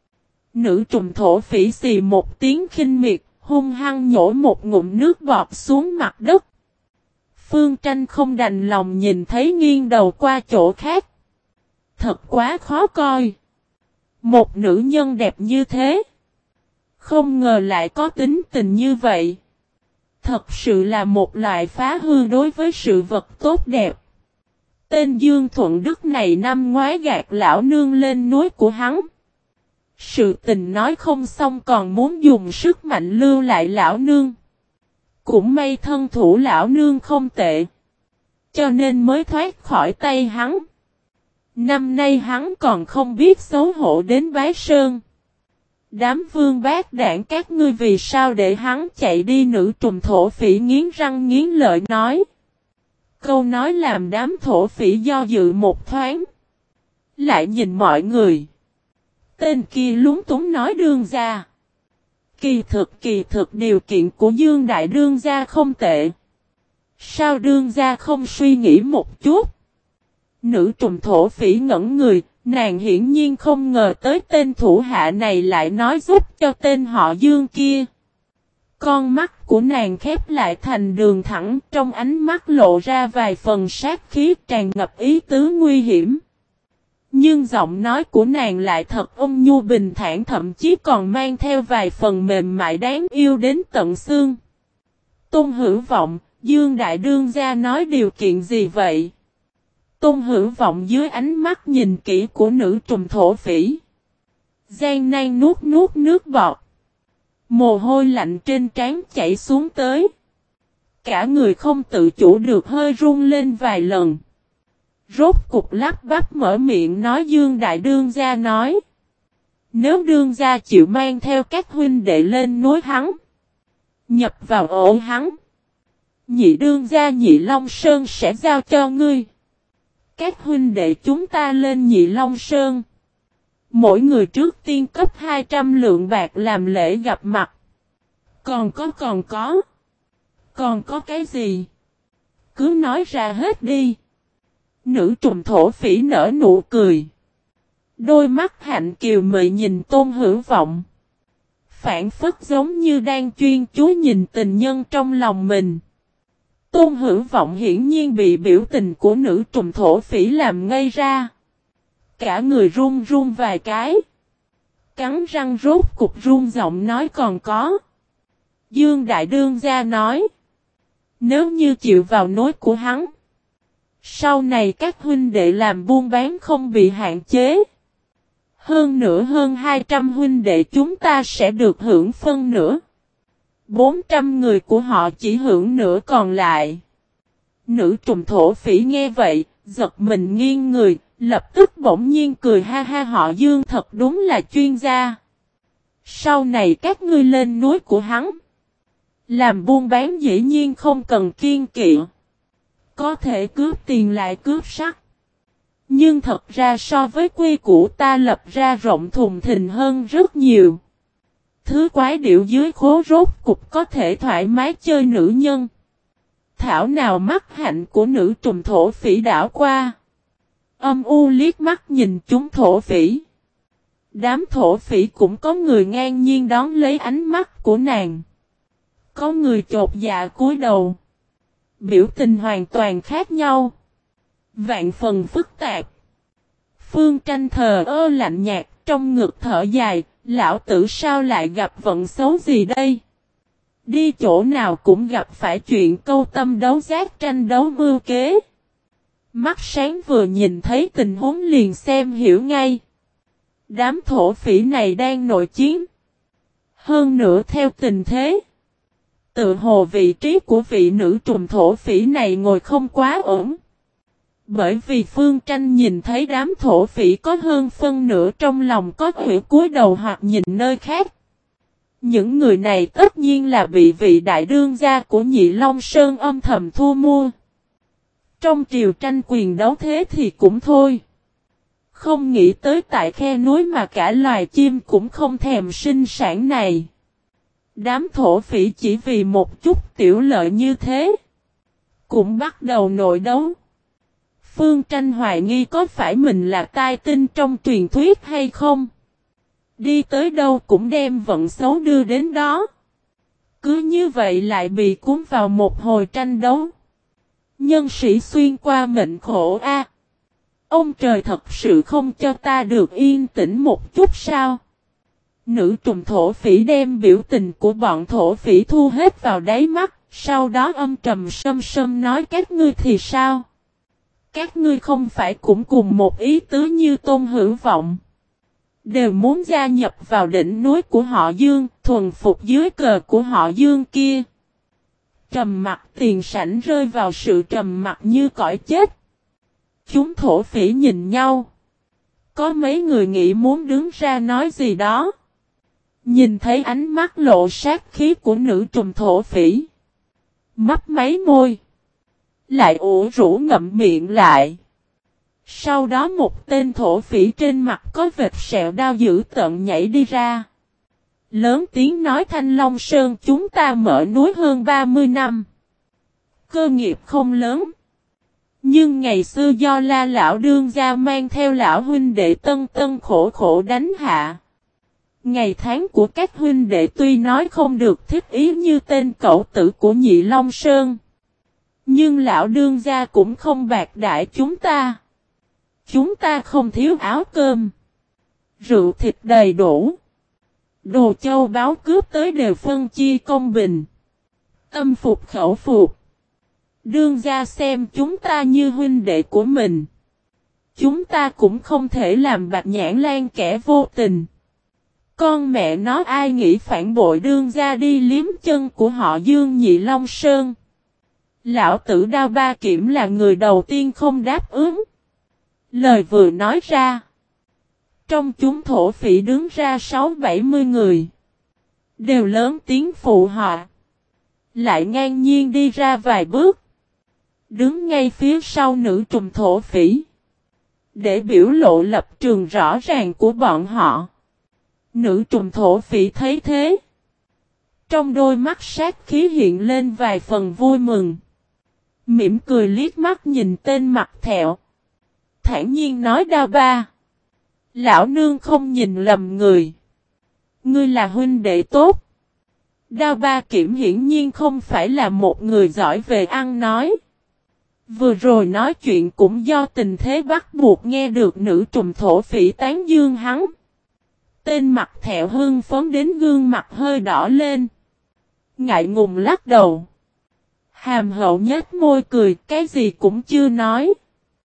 Nữ trùng thổ phỉ xì một tiếng khinh miệt, hung hăng nhổ một ngụm nước bọt xuống mặt đất. Phương Tranh không đành lòng nhìn thấy, nghiêng đầu qua chỗ khác. Thật quá khó coi. Một nữ nhân đẹp như thế, không ngờ lại có tính tình như vậy. Thật sự là một loại phá hư đối với sự vật tốt đẹp. Tên Dương Thuận Đức này năm ngoái gạt lão nương lên núi của hắn. Sự tình nói không xong còn muốn dùng sức mạnh lưu lại lão nương. Cũng may thân thủ lão nương không tệ, cho nên mới thoát khỏi tay hắn. Năm nay hắn còn không biết xấu hổ đến bái sơn. Đám vương bát đảng các ngươi vì sao để hắn chạy đi? Nữ trùng thổ phỉ nghiến răng nghiến lợi nói. Câu nói làm đám thổ phỉ do dự một thoáng. Lại nhìn mọi người. Tên kia lúng túng nói, đương gia, Kỳ thực điều kiện của Dương Đại Đương gia không tệ. Sao đương gia không suy nghĩ một chút? Nữ trùng thổ phỉ ngẩn người, nàng hiển nhiên không ngờ tới tên thủ hạ này lại nói giúp cho tên họ Dương kia. Con mắt của nàng khép lại thành đường thẳng, trong ánh mắt lộ ra vài phần sát khí tràn ngập ý tứ nguy hiểm. Nhưng giọng nói của nàng lại thật ôn nhu bình thản, thậm chí còn mang theo vài phần mềm mại đáng yêu đến tận xương. Tôn Hữu Vọng, Dương Đại Đương gia nói điều kiện gì vậy? Tôn Hữu Vọng dưới ánh mắt nhìn kỹ của nữ trùng thổ phỉ. Gian nan nuốt nước bọt. Mồ hôi lạnh trên trán chảy xuống tới. Cả người không tự chủ được hơi run lên vài lần. Rốt cục lắp bắp mở miệng nói Dương Đại Đương gia nói. Nếu đương gia chịu mang theo các huynh đệ lên núi hắn. Nhập vào ổ hắn. Nhị đương gia Nhị Long Sơn sẽ giao cho ngươi. Các huynh đệ chúng ta lên Nhị Long Sơn. Mỗi người trước tiên cấp 200 lượng bạc làm lễ gặp mặt. Còn có cái gì? Cứ nói ra hết đi. Nữ trùng thổ phỉ nở nụ cười. Đôi mắt hạnh kiều mị nhìn Tôn Hữu Vọng. Phản phất giống như đang chuyên chú nhìn tình nhân trong lòng mình. Tôn Hữu Vọng hiển nhiên bị biểu tình của nữ trùng thổ phỉ làm ngây ra. Cả người run run vài cái. Cắn răng rốt cục run giọng nói còn có. Dương Đại Đương gia nói. Nếu như chịu vào nối của hắn. Sau này các huynh đệ làm buôn bán không bị hạn chế. Hơn nữa hơn 200 huynh đệ chúng ta sẽ được hưởng phân nữa. 400 người của họ chỉ hưởng nửa còn lại. Nữ trùng thổ phỉ nghe vậy, giật mình nghiêng người, lập tức bỗng nhiên cười ha ha họ Dương thật đúng là chuyên gia. Sau này các ngươi lên núi của hắn. Làm buôn bán dĩ nhiên không cần kiêng kỵ. Có thể cướp tiền lại cướp sắt. Nhưng thật ra so với quy củ ta lập ra rộng thùng thình hơn rất nhiều. Thứ quái điệu dưới khố rốt cục có thể thoải mái chơi nữ nhân. Thảo nào mắt hạnh của nữ trùng thổ phỉ đảo qua. Âm u liếc mắt nhìn chúng thổ phỉ. Đám thổ phỉ cũng có người ngang nhiên đón lấy ánh mắt của nàng. Có người chột dạ cúi đầu. Biểu tình hoàn toàn khác nhau. Vạn phần phức tạp. Phương Tranh thờ ơ lạnh nhạt trong ngực thở dài. Lão tử sao lại gặp vận xấu gì đây? Đi chỗ nào cũng gặp phải chuyện câu tâm đấu giác tranh đấu mưu kế. Mắt sáng vừa nhìn thấy tình huống liền xem hiểu ngay. Đám thổ phỉ này đang nội chiến. Hơn nữa theo tình thế. Tự hồ vị trí của vị nữ trùng thổ phỉ này ngồi không quá ổn. Bởi vì Phương Tranh nhìn thấy đám thổ phỉ có hơn phân nửa trong lòng có huyễn cúi đầu hoặc nhìn nơi khác. Những người này tất nhiên là bị vị đại đương gia của Nhị Long Sơn âm thầm thu mua. Trong triều tranh quyền đấu thế thì cũng thôi. Không nghĩ tới tại khe núi mà cả loài chim cũng không thèm sinh sản này. Đám thổ phỉ chỉ vì một chút tiểu lợi như thế. Cũng bắt đầu nội đấu. Phương Tranh hoài nghi có phải mình là tai tinh trong truyền thuyết hay không? Đi tới đâu cũng đem vận xấu đưa đến đó. Cứ như vậy lại bị cuốn vào một hồi tranh đấu. Nhân sĩ xuyên qua mệnh khổ a. Ông trời thật sự không cho ta được yên tĩnh một chút sao? Nữ trùng thổ phỉ đem biểu tình của bọn thổ phỉ thu hết vào đáy mắt. Sau đó âm trầm sâm sâm nói các ngươi thì sao? Các ngươi không phải cũng cùng một ý tứ như Tôn Hữu Vọng. Đều muốn gia nhập vào đỉnh núi của họ Dương, thuần phục dưới cờ của họ Dương kia. Trầm mặt tiền sảnh rơi vào sự trầm mặt như cõi chết. Chúng thổ phỉ nhìn nhau. Có mấy người nghĩ muốn đứng ra nói gì đó. Nhìn thấy ánh mắt lộ sát khí của nữ trùng thổ phỉ. Mấp máy môi. Lại ủ rũ ngậm miệng lại. Sau đó một tên thổ phỉ trên mặt có vệt sẹo đau dữ tợn nhảy đi ra. Lớn tiếng nói Thanh Long Sơn chúng ta mở núi hơn 30 năm. Cơ nghiệp không lớn. Nhưng ngày xưa do La lão đương gia mang theo lão huynh đệ tân tân khổ khổ đánh hạ. Ngày tháng của các huynh đệ tuy nói không được thích ý như tên cậu tử của Nhị Long Sơn. Nhưng lão đương gia cũng không bạc đãi chúng ta. Chúng ta không thiếu áo cơm. Rượu thịt đầy đủ. Đồ châu báu cướp tới đều phân chia công bình. Tâm phục khẩu phục. Đương gia xem chúng ta như huynh đệ của mình. Chúng ta cũng không thể làm Bạch Nhãn Lan kẻ vô tình. Con mẹ nó ai nghĩ phản bội đương gia đi liếm chân của họ Dương Nhị Long Sơn. Lão tử Đao Ba Kiểm là người đầu tiên không đáp ứng. Lời vừa nói ra. Trong chúng thổ phỉ đứng ra 6-70 người. Đều lớn tiếng phụ họ. Lại ngang nhiên đi ra vài bước. Đứng ngay phía sau nữ trùm thổ phỉ. Để biểu lộ lập trường rõ ràng của bọn họ. Nữ trùm thổ phỉ thấy thế. Trong đôi mắt sát khí hiện lên vài phần vui mừng. Mỉm cười liếc mắt nhìn tên mặt thẹo. Thản nhiên nói Đao Ba. Lão nương không nhìn lầm người. Ngươi là huynh đệ tốt. Đao Ba Kiểm hiển nhiên không phải là một người giỏi về ăn nói. Vừa rồi nói chuyện cũng do tình thế bắt buộc nghe được nữ trùm thổ phỉ tán dương hắn. Tên mặt thẹo hưng phấn đến gương mặt hơi đỏ lên. Ngại ngùng lắc đầu. Hàm hậu nhếch môi cười cái gì cũng chưa nói.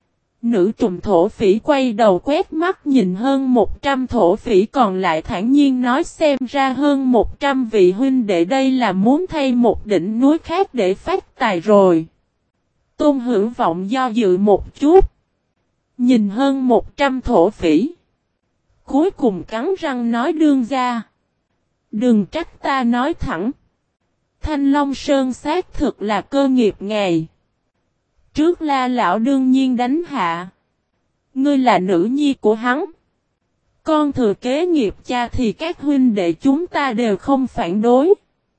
Nữ trùm thổ phỉ quay đầu quét mắt nhìn hơn 100 thổ phỉ còn lại thản nhiên nói xem ra hơn 100 vị huynh đệ đây là muốn thay một đỉnh núi khác để phát tài rồi. Tôn Hữu Vọng do dự một chút. Nhìn hơn 100 thổ phỉ. Cuối cùng cắn răng nói đương gia. Đừng trách ta nói thẳng. Thanh Long Sơn xác thực là cơ nghiệp ngài. Trước La lão đương nhiên đánh hạ. Ngươi là nữ nhi của hắn. Con thừa kế nghiệp cha thì các huynh đệ chúng ta đều không phản đối.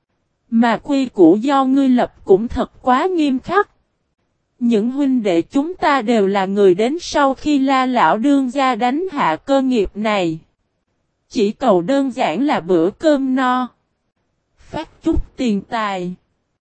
Mà quy củ do ngươi lập cũng thật quá nghiêm khắc. Những huynh đệ chúng ta đều là người đến sau khi La lão đương gia đánh hạ cơ nghiệp này. Chỉ cầu đơn giản là bữa cơm no. Phát chút tiền tài.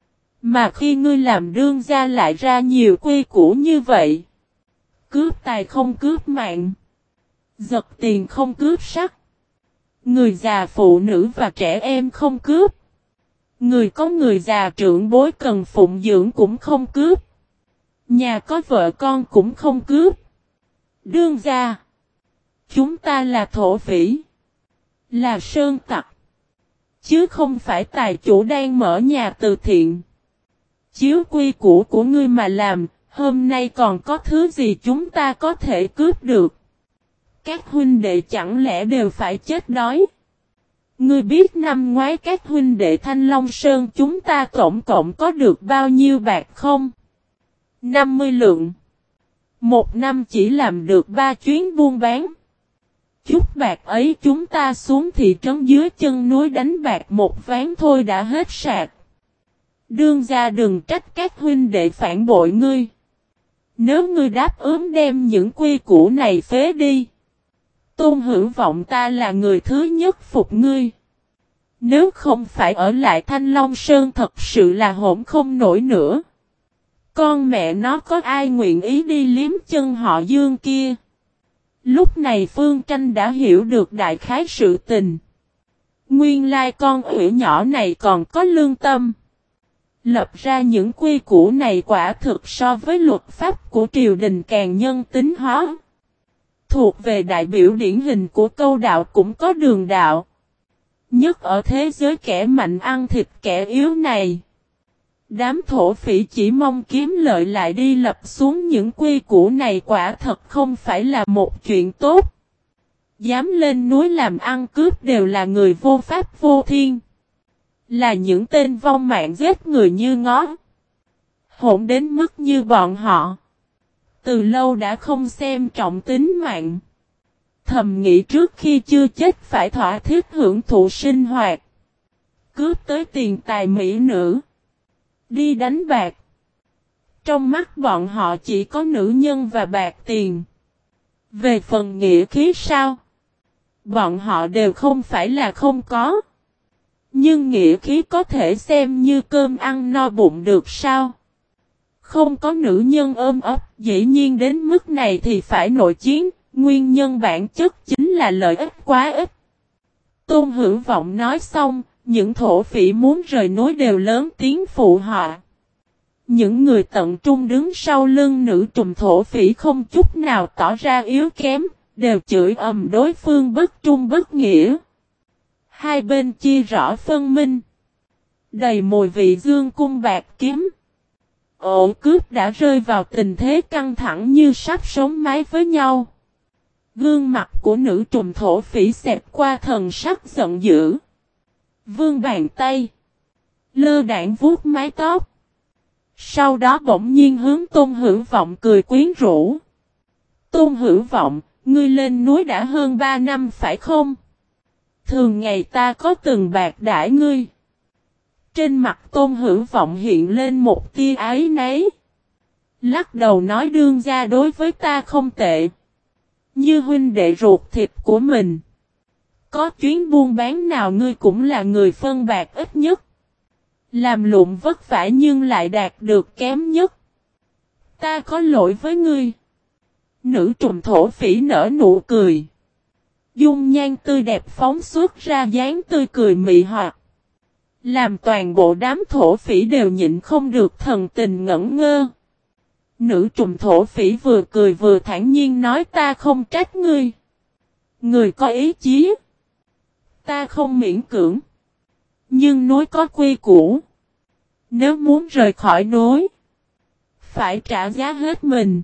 Mà khi ngươi làm đương gia lại ra nhiều quy củ như vậy. Cướp tài không cướp mạng. Giật tiền không cướp sắc. Người già phụ nữ và trẻ em không cướp. Người có người già trưởng bối cần phụng dưỡng cũng không cướp. Nhà có vợ con cũng không cướp. Đương gia. Chúng ta là thổ phỉ. Là sơn tặc. Chứ không phải tài chủ đang mở nhà từ thiện. Chiếu quy củ của ngươi mà làm, hôm nay còn có thứ gì chúng ta có thể cướp được. Các huynh đệ chẳng lẽ đều phải chết đói. Ngươi biết năm ngoái các huynh đệ Thanh Long Sơn chúng ta tổng cộng có được bao nhiêu bạc không? 50 lượng. Một năm chỉ làm được 3 chuyến buôn bán. Chút bạc ấy chúng ta xuống thị trấn dưới chân núi đánh bạc một ván thôi đã hết sạc. Đương gia đừng trách các huynh đệ phản bội ngươi. Nếu ngươi đáp ứng đem những quy củ này phế đi. Tôn Hữu Vọng ta là người thứ nhất phục ngươi. Nếu không phải ở lại Thanh Long Sơn thật sự là hỗn không nổi nữa. Con mẹ nó có ai nguyện ý đi liếm chân họ Dương kia. Lúc này Phương Tranh đã hiểu được đại khái sự tình. Nguyên lai con ủy nhỏ này còn có lương tâm. Lập ra những quy củ này quả thực so với luật pháp của triều đình càng nhân tính hóa. Thuộc về đại biểu điển hình của câu đạo cũng có đường đạo. Nhất ở thế giới kẻ mạnh ăn thịt kẻ yếu này. Đám thổ phỉ chỉ mong kiếm lợi lại đi lập xuống những quy củ này quả thật không phải là một chuyện tốt. Dám lên núi làm ăn cướp đều là người vô pháp vô thiên. Là những tên vong mạng giết người như ngó. Hỗn đến mức như bọn họ. Từ lâu đã không xem trọng tính mạng. Thầm nghĩ trước khi chưa chết phải thỏa thiết hưởng thụ sinh hoạt. cướp tới tiền tài mỹ nữ. Đi đánh bạc. Trong mắt bọn họ chỉ có nữ nhân và bạc tiền. Về phần nghĩa khí sao? Bọn họ đều không phải là không có. Nhưng nghĩa khí có thể xem như cơm ăn no bụng được sao? Không có nữ nhân ôm ấp, dĩ nhiên đến mức này thì phải nội chiến, nguyên nhân bản chất chính là lợi ích quá ít. Tôn Hữu Vọng nói xong, những thổ phỉ muốn rời núi đều lớn tiếng phụ họ. Những người tận trung đứng sau lưng nữ trùm thổ phỉ không chút nào tỏ ra yếu kém, đều chửi ầm đối phương bất trung bất nghĩa. Hai bên chia rõ phân minh. Đầy mùi vị dương cung bạc kiếm. Ổ cướp đã rơi vào tình thế căng thẳng như sắp sống mái với nhau. Gương mặt của nữ trùm thổ phỉ xẹp qua thần sắc giận dữ. Vươn bàn tay. Lơ đãng vuốt mái tóc. Sau đó bỗng nhiên hướng Tôn Hữu Vọng cười quyến rũ. Tôn Hữu Vọng, ngươi lên núi đã hơn 3 năm phải không? Thường ngày ta có từng bạc đãi ngươi. Trên mặt Tôn Hữu Vọng hiện lên một tia áy náy. Lắc đầu nói đương gia đối với ta không tệ. Như huynh đệ ruột thịt của mình. Có chuyến buôn bán nào ngươi cũng là người phân bạc ít nhất. Làm lụng vất vả nhưng lại đạt được kém nhất. Ta có lỗi với ngươi. Nữ trùm thổ phỉ nở nụ cười. Dung nhan tươi đẹp phóng xuất ra dáng tươi cười mị hoặc. Làm toàn bộ đám thổ phỉ đều nhịn không được thần tình ngẩn ngơ. Nữ trùm thổ phỉ vừa cười vừa thản nhiên nói ta không trách ngươi. Người có ý chí. Ta không miễn cưỡng. Nhưng núi có quy củ. Nếu muốn rời khỏi núi. Phải trả giá hết mình.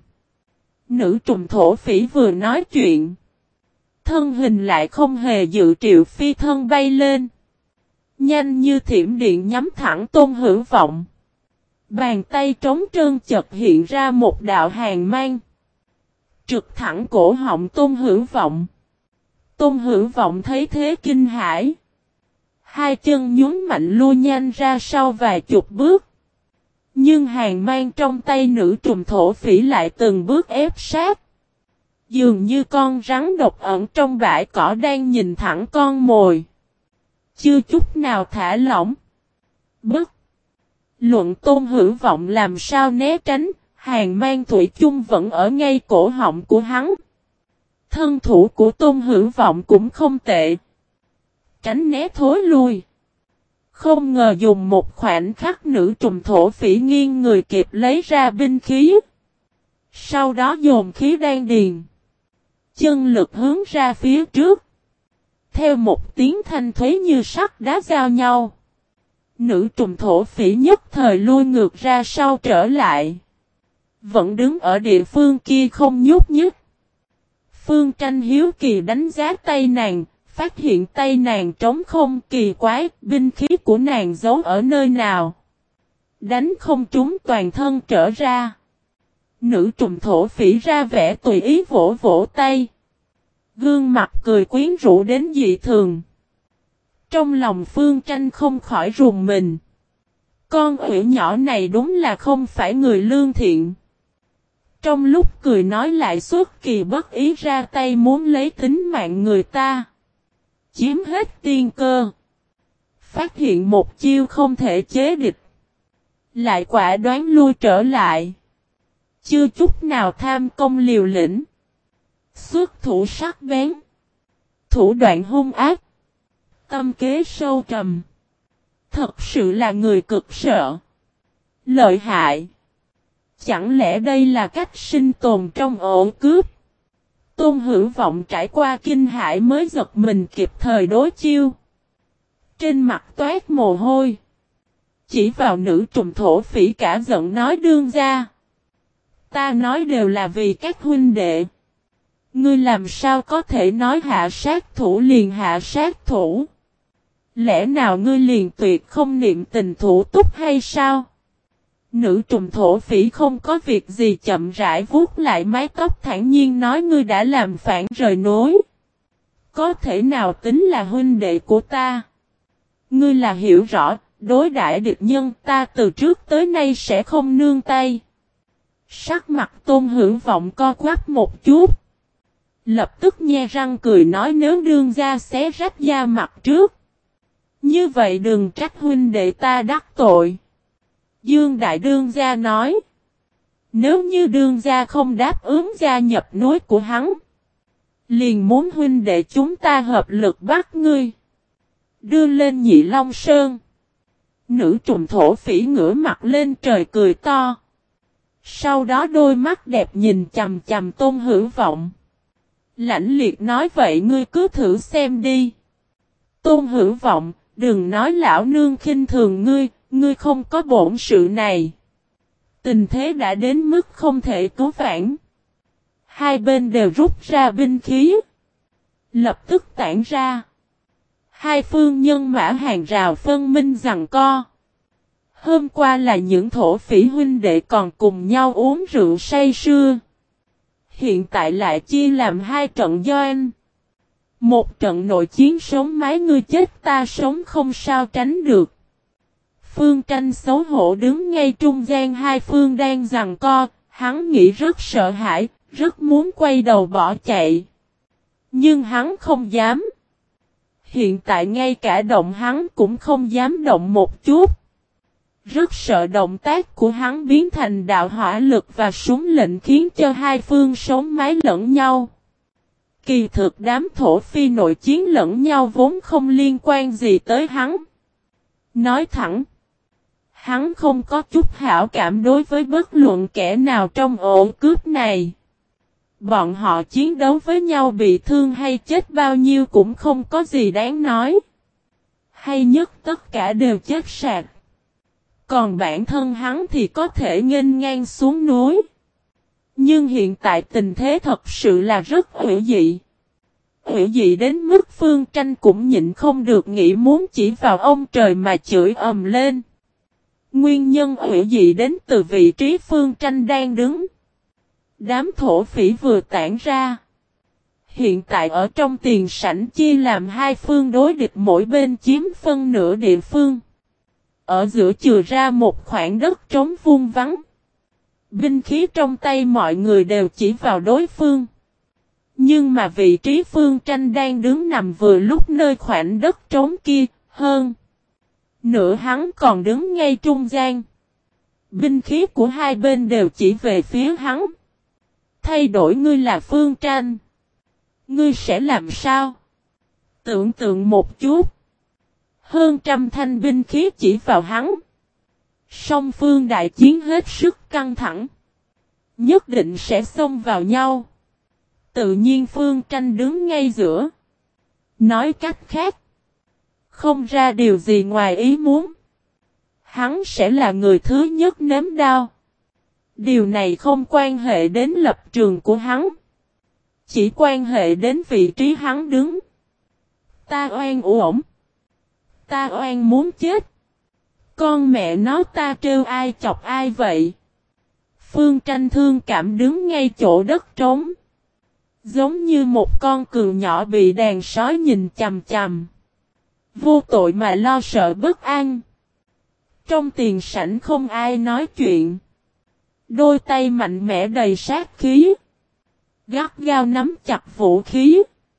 Nữ trùm thổ phỉ vừa nói chuyện. Thân hình lại không hề dự triệu phi thân bay lên. Nhanh như thiểm điện nhắm thẳng Tôn Hữu Vọng. Bàn tay trống trơn chợt hiện ra một đạo hàn mang. Trực thẳng cổ họng Tôn Hữu Vọng. Tôn Hữu Vọng thấy thế kinh hãi. Hai chân nhún mạnh lui nhanh ra sau vài chục bước. Nhưng hàn mang trong tay nữ trùm thổ phỉ lại từng bước ép sát. Dường như con rắn độc ẩn trong bãi cỏ đang nhìn thẳng con mồi. Chưa chút nào thả lỏng. Bất luận Tôn Hữu Vọng làm sao né tránh, hàn mang thủy chung vẫn ở ngay cổ họng của hắn. Thân thủ của Tôn Hữu Vọng cũng không tệ. Tránh né thối lui. Không ngờ dùng một khoảnh khắc nữ trùm thổ phỉ nghiêng người kịp lấy ra binh khí. Sau đó dồn khí đan điền. Chân lực hướng ra phía trước. Theo một tiếng thanh thúy như sắt đá giao nhau. Nữ trùm thổ phỉ nhất thời lui ngược ra sau trở lại. Vẫn đứng ở địa phương kia không nhúc nhích. Phương Tranh hiếu kỳ đánh giá tay nàng. Phát hiện tay nàng trống không kỳ quái, binh khí của nàng giấu ở nơi nào. Đánh không trúng toàn thân trở ra. Nữ trùm thổ phỉ ra vẻ tùy ý vỗ vỗ tay. Gương mặt cười quyến rũ đến dị thường. Trong lòng Phương Tranh không khỏi rùng mình. Con ủy nhỏ này đúng là không phải người lương thiện. Trong lúc cười nói lại xuất kỳ bất ý ra tay muốn lấy tính mạng người ta. Chiếm hết tiên cơ. Phát hiện một chiêu không thể chế địch. Lại quả đoán lui trở lại. Chưa chút nào tham công liều lĩnh. Xuất thủ sắc bén. Thủ đoạn hung ác. Tâm kế sâu trầm. Thật sự là người cực sợ. Lợi hại. Chẳng lẽ đây là cách sinh tồn trong ổ cướp? Tôn Hữu Vọng trải qua kinh hãi mới giật mình kịp thời đối chiêu. Trên mặt toát mồ hôi. Chỉ vào nữ trùm thổ phỉ cả giận nói đương gia. Ta nói đều là vì các huynh đệ. Ngươi làm sao có thể nói hạ sát thủ liền hạ sát thủ? Lẽ nào ngươi liền tuyệt không niệm tình thủ túc hay sao? Nữ trùm thổ phỉ không có việc gì chậm rãi vuốt lại mái tóc thản nhiên nói ngươi đã làm phản rời núi. Có thể nào tính là huynh đệ của ta? Ngươi là hiểu rõ, đối đãi địch nhân ta từ trước tới nay sẽ không nương tay. Sắc mặt Tôn Hữu Vọng co quắp một chút. Lập tức nhe răng cười nói nếu đương gia xé rách da mặt trước. Như vậy đừng trách huynh đệ ta đắc tội. Dương Đại Đương gia nói. Nếu như đương gia không đáp ứng gia nhập núi của hắn. Liền muốn huynh đệ chúng ta hợp lực bắt ngươi. Đưa lên Nhị Long Sơn. Nữ trùng thổ phỉ ngửa mặt lên trời cười to. Sau đó đôi mắt đẹp nhìn chầm chầm Tôn Hữu Vọng. Lãnh liệt nói vậy ngươi cứ thử xem đi. Tôn Hữu Vọng, đừng nói lão nương khinh thường ngươi, ngươi không có bổn sự này. Tình thế đã đến mức không thể cứu vãn. Hai bên đều rút ra binh khí. Lập tức tản ra. Hai phương nhân mã hàng rào phân minh giằng co. Hôm qua là những thổ phỉ huynh đệ còn cùng nhau uống rượu say sưa. Hiện tại lại chia làm hai trận doanh. Một trận nội chiến sống mái ngươi chết ta sống không sao tránh được. Phương Tranh xấu hổ đứng ngay trung gian hai phương đang giằng co, hắn nghĩ rất sợ hãi, rất muốn quay đầu bỏ chạy. Nhưng hắn không dám. Hiện tại ngay cả động hắn cũng không dám động một chút. Rất sợ động tác của hắn biến thành đạo hỏa lực và súng lệnh khiến cho hai phương sống mái lẫn nhau. Kỳ thực đám thổ phi nội chiến lẫn nhau vốn không liên quan gì tới hắn. Nói thẳng, hắn không có chút hảo cảm đối với bất luận kẻ nào trong ổ cướp này. Bọn họ chiến đấu với nhau bị thương hay chết bao nhiêu cũng không có gì đáng nói. Hay nhất tất cả đều chết sạch. Còn bản thân hắn thì có thể nghênh ngang xuống núi. Nhưng hiện tại tình thế thật sự là rất hữu dị. Hữu dị đến mức Phương Tranh cũng nhịn không được nghĩ muốn chỉ vào ông trời mà chửi ầm lên. Nguyên nhân hữu dị đến từ vị trí Phương Tranh đang đứng. Đám thổ phỉ vừa tản ra. Hiện tại ở trong tiền sảnh chia làm hai phương đối địch mỗi bên chiếm phân nửa địa phương. Ở giữa chừa ra một khoảng đất trống vuông vắng. Binh khí trong tay mọi người đều chỉ vào đối phương. Nhưng mà vị trí Phương Tranh đang đứng nằm vừa lúc nơi khoảng đất trống kia, hơn. Nửa hắn còn đứng ngay trung gian. Binh khí của hai bên đều chỉ về phía hắn. Thay đổi ngươi là Phương Tranh. Ngươi sẽ làm sao? Tưởng tượng một chút. Hơn trăm thanh binh khí chỉ vào hắn. Song phương đại chiến hết sức căng thẳng. Nhất định sẽ xông vào nhau. Tự nhiên Phương Tranh đứng ngay giữa. Nói cách khác. Không ra điều gì ngoài ý muốn. Hắn sẽ là người thứ nhất nếm đau. Điều này không quan hệ đến lập trường của hắn. Chỉ quan hệ đến vị trí hắn đứng. Ta oan uổng. Ta oan muốn chết. Con mẹ nó ta trêu ai chọc ai vậy? Phương Tranh thương cảm đứng ngay chỗ đất trống. Giống như một con cừu nhỏ bị đàn sói nhìn chằm chằm. Vô tội mà lo sợ bất an. Trong tiền sảnh không ai nói chuyện. Đôi tay mạnh mẽ đầy sát khí. Gắt gao nắm chặt vũ khí.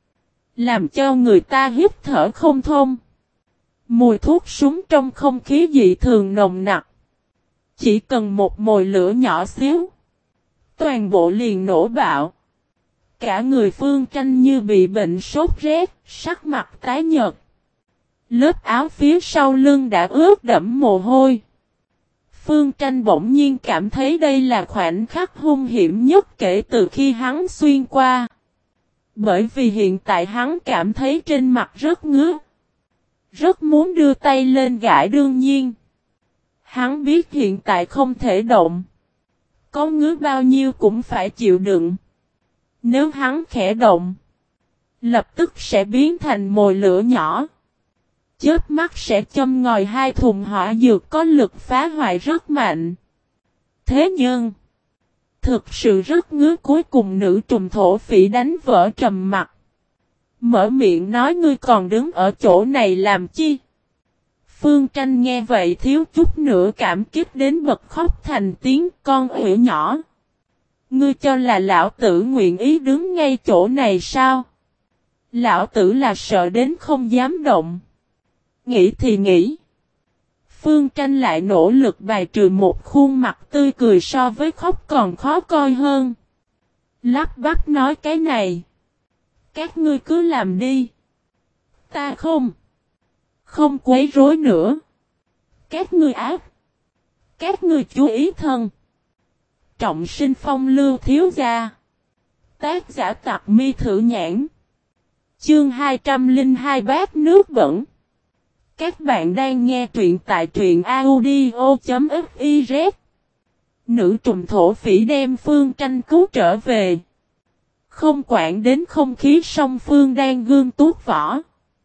Làm cho người ta hít thở không thông. Mùi thuốc súng trong không khí dị thường nồng nặc. Chỉ cần một mồi lửa nhỏ xíu. Toàn bộ liền nổ bạo. Cả người Phương Tranh như bị bệnh sốt rét, sắc mặt tái nhợt. Lớp áo phía sau lưng đã ướt đẫm mồ hôi. Phương Tranh bỗng nhiên cảm thấy đây là khoảnh khắc hung hiểm nhất kể từ khi hắn xuyên qua. Bởi vì hiện tại hắn cảm thấy trên mặt rất ngứa. Rất muốn đưa tay lên gãi đương nhiên. Hắn biết hiện tại không thể động. Có ngứa bao nhiêu cũng phải chịu đựng. Nếu hắn khẽ động. Lập tức sẽ biến thành mồi lửa nhỏ. Chớp mắt sẽ châm ngòi hai thùng hỏa dược có lực phá hoại rất mạnh. Thế nhưng. Thực sự rất ngứa cuối cùng nữ trùng thổ phỉ đánh vỡ trầm mặt. Mở miệng nói ngươi còn đứng ở chỗ này làm chi? Phương Tranh nghe vậy thiếu chút nữa cảm kích đến bật khóc thành tiếng con ủy nhỏ. Ngươi cho là lão tử nguyện ý đứng ngay chỗ này sao? Lão tử là sợ đến không dám động. Nghĩ thì nghĩ. Phương Tranh lại nỗ lực bài trừ một khuôn mặt tươi cười so với khóc còn khó coi hơn. Lắp bắp nói cái này. Các ngươi cứ làm đi. Ta không quấy rối nữa. Các ngươi ác. Các ngươi chú ý thân. Trọng Sinh Phong Lưu thiếu gia. Tác giả Tặc Mi Thử Nhãn. Chương 202 bát nước bẩn. Các bạn đang nghe truyện tại truyện audio.fiz. Nữ trùng thổ phỉ đem Phương Tranh cứu trở về. Không quản đến không khí song phương đang gương tuốt vỏ.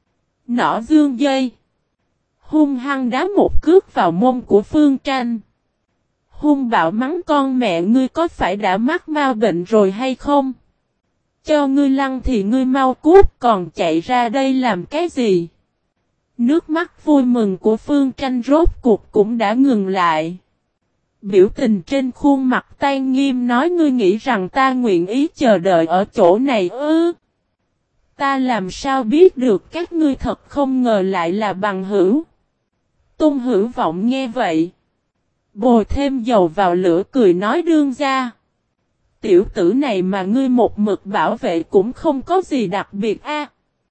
Nỏ dương dây. Hung hăng đá một cước vào mông của Phương Tranh. Hung bạo mắng con mẹ ngươi có phải đã mắc ma bệnh rồi hay không? Cho ngươi lăn thì ngươi mau cút còn chạy ra đây làm cái gì? Nước mắt vui mừng của Phương Tranh rốt cuộc cũng đã ngừng lại. Biểu tình trên khuôn mặt tan nghiêm nói ngươi nghĩ rằng ta nguyện ý chờ đợi ở chỗ này ư? Ta làm sao biết được các ngươi thật không ngờ lại là bằng hữu. Tôn Hữu Vọng nghe vậy. Bồi thêm dầu vào lửa cười nói đương gia. Tiểu tử này mà ngươi một mực bảo vệ cũng không có gì đặc biệt a.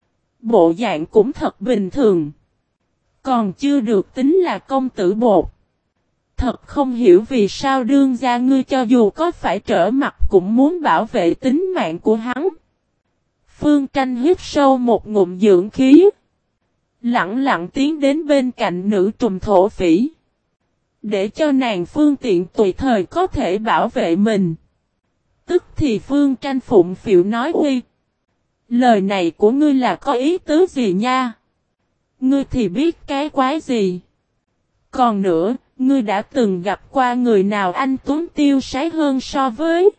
Bộ dạng cũng thật bình thường. Còn chưa được tính là công tử bột. Thật không hiểu vì sao đương gia ngươi cho dù có phải trở mặt cũng muốn bảo vệ tính mạng của hắn. Phương Tranh hít sâu một ngụm dưỡng khí. Lặng lặng tiến đến bên cạnh nữ trùng thổ phỉ. Để cho nàng phương tiện tùy thời có thể bảo vệ mình. Tức thì Phương Tranh phụng phịu nói uy. Lời này của ngươi là có ý tứ gì nha? Ngươi thì biết cái quái gì? Còn nữa, ngươi đã từng gặp qua người nào anh tuấn tiêu sái hơn so với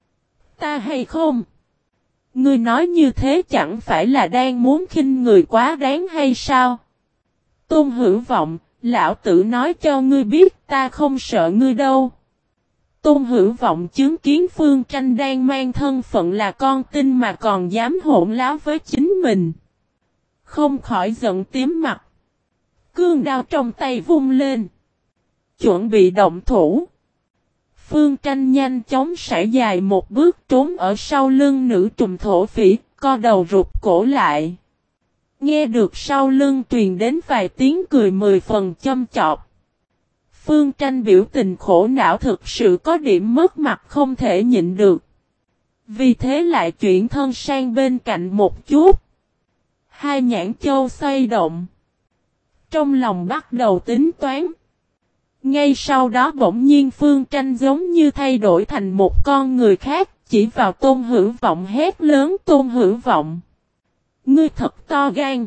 ta hay không? Ngươi nói như thế chẳng phải là đang muốn khinh người quá đáng hay sao? Tôn Hữu Vọng, lão tử nói cho ngươi biết ta không sợ ngươi đâu. Tôn Hữu Vọng chứng kiến Phương Tranh đang mang thân phận là con tin mà còn dám hỗn láo với chính mình. Không khỏi giận tím mặt. Cương đao trong tay vung lên. Chuẩn bị động thủ. Phương Tranh nhanh chóng sải dài một bước trốn ở sau lưng nữ trùng thổ phỉ, co đầu rụt cổ lại. Nghe được sau lưng truyền đến vài tiếng cười 10 phần châm chọc. Phương Tranh biểu tình khổ não thực sự có điểm mất mặt không thể nhịn được. Vì thế lại chuyển thân sang bên cạnh một chút. Hai nhãn châu xoay động. Trong lòng bắt đầu tính toán. Ngay sau đó bỗng nhiên Phương Tranh giống như thay đổi thành một con người khác, chỉ vào Tôn Hữu Vọng hét lớn Tôn Hữu Vọng. Ngươi thật to gan.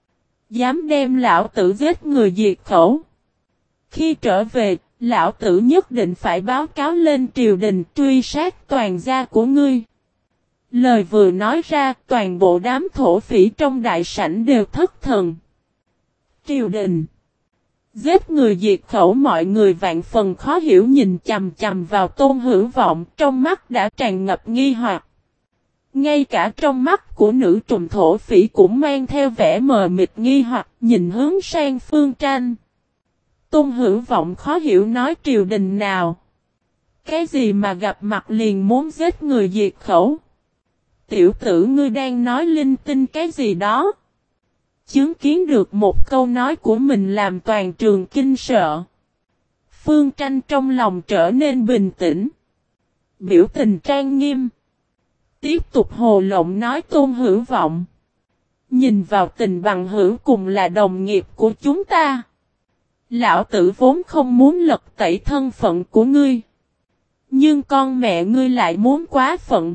Dám đem lão tử giết người diệt khẩu. Khi trở về, lão tử nhất định phải báo cáo lên triều đình truy sát toàn gia của ngươi. Lời vừa nói ra, toàn bộ đám thổ phỉ trong đại sảnh đều thất thần. Triều đình. Giết người diệt khẩu mọi người vạn phần khó hiểu nhìn chằm chằm vào Tôn Hữu Vọng trong mắt đã tràn ngập nghi hoặc. Ngay cả trong mắt của nữ trùng thổ phỉ cũng mang theo vẻ mờ mịt nghi hoặc nhìn hướng sang Phương Tranh. Tôn Hữu Vọng khó hiểu nói triều đình nào. Cái gì mà gặp mặt liền muốn giết người diệt khẩu. Tiểu tử ngươi đang nói linh tinh cái gì đó. Chứng kiến được một câu nói của mình làm toàn trường kinh sợ. Phương Tranh trong lòng trở nên bình tĩnh. Biểu tình trang nghiêm. Tiếp tục hồ lộng nói Tôn Hữu Vọng. Nhìn vào tình bằng hữu cùng là đồng nghiệp của chúng ta. Lão tử vốn không muốn lật tẩy thân phận của ngươi. Nhưng con mẹ ngươi lại muốn quá phận.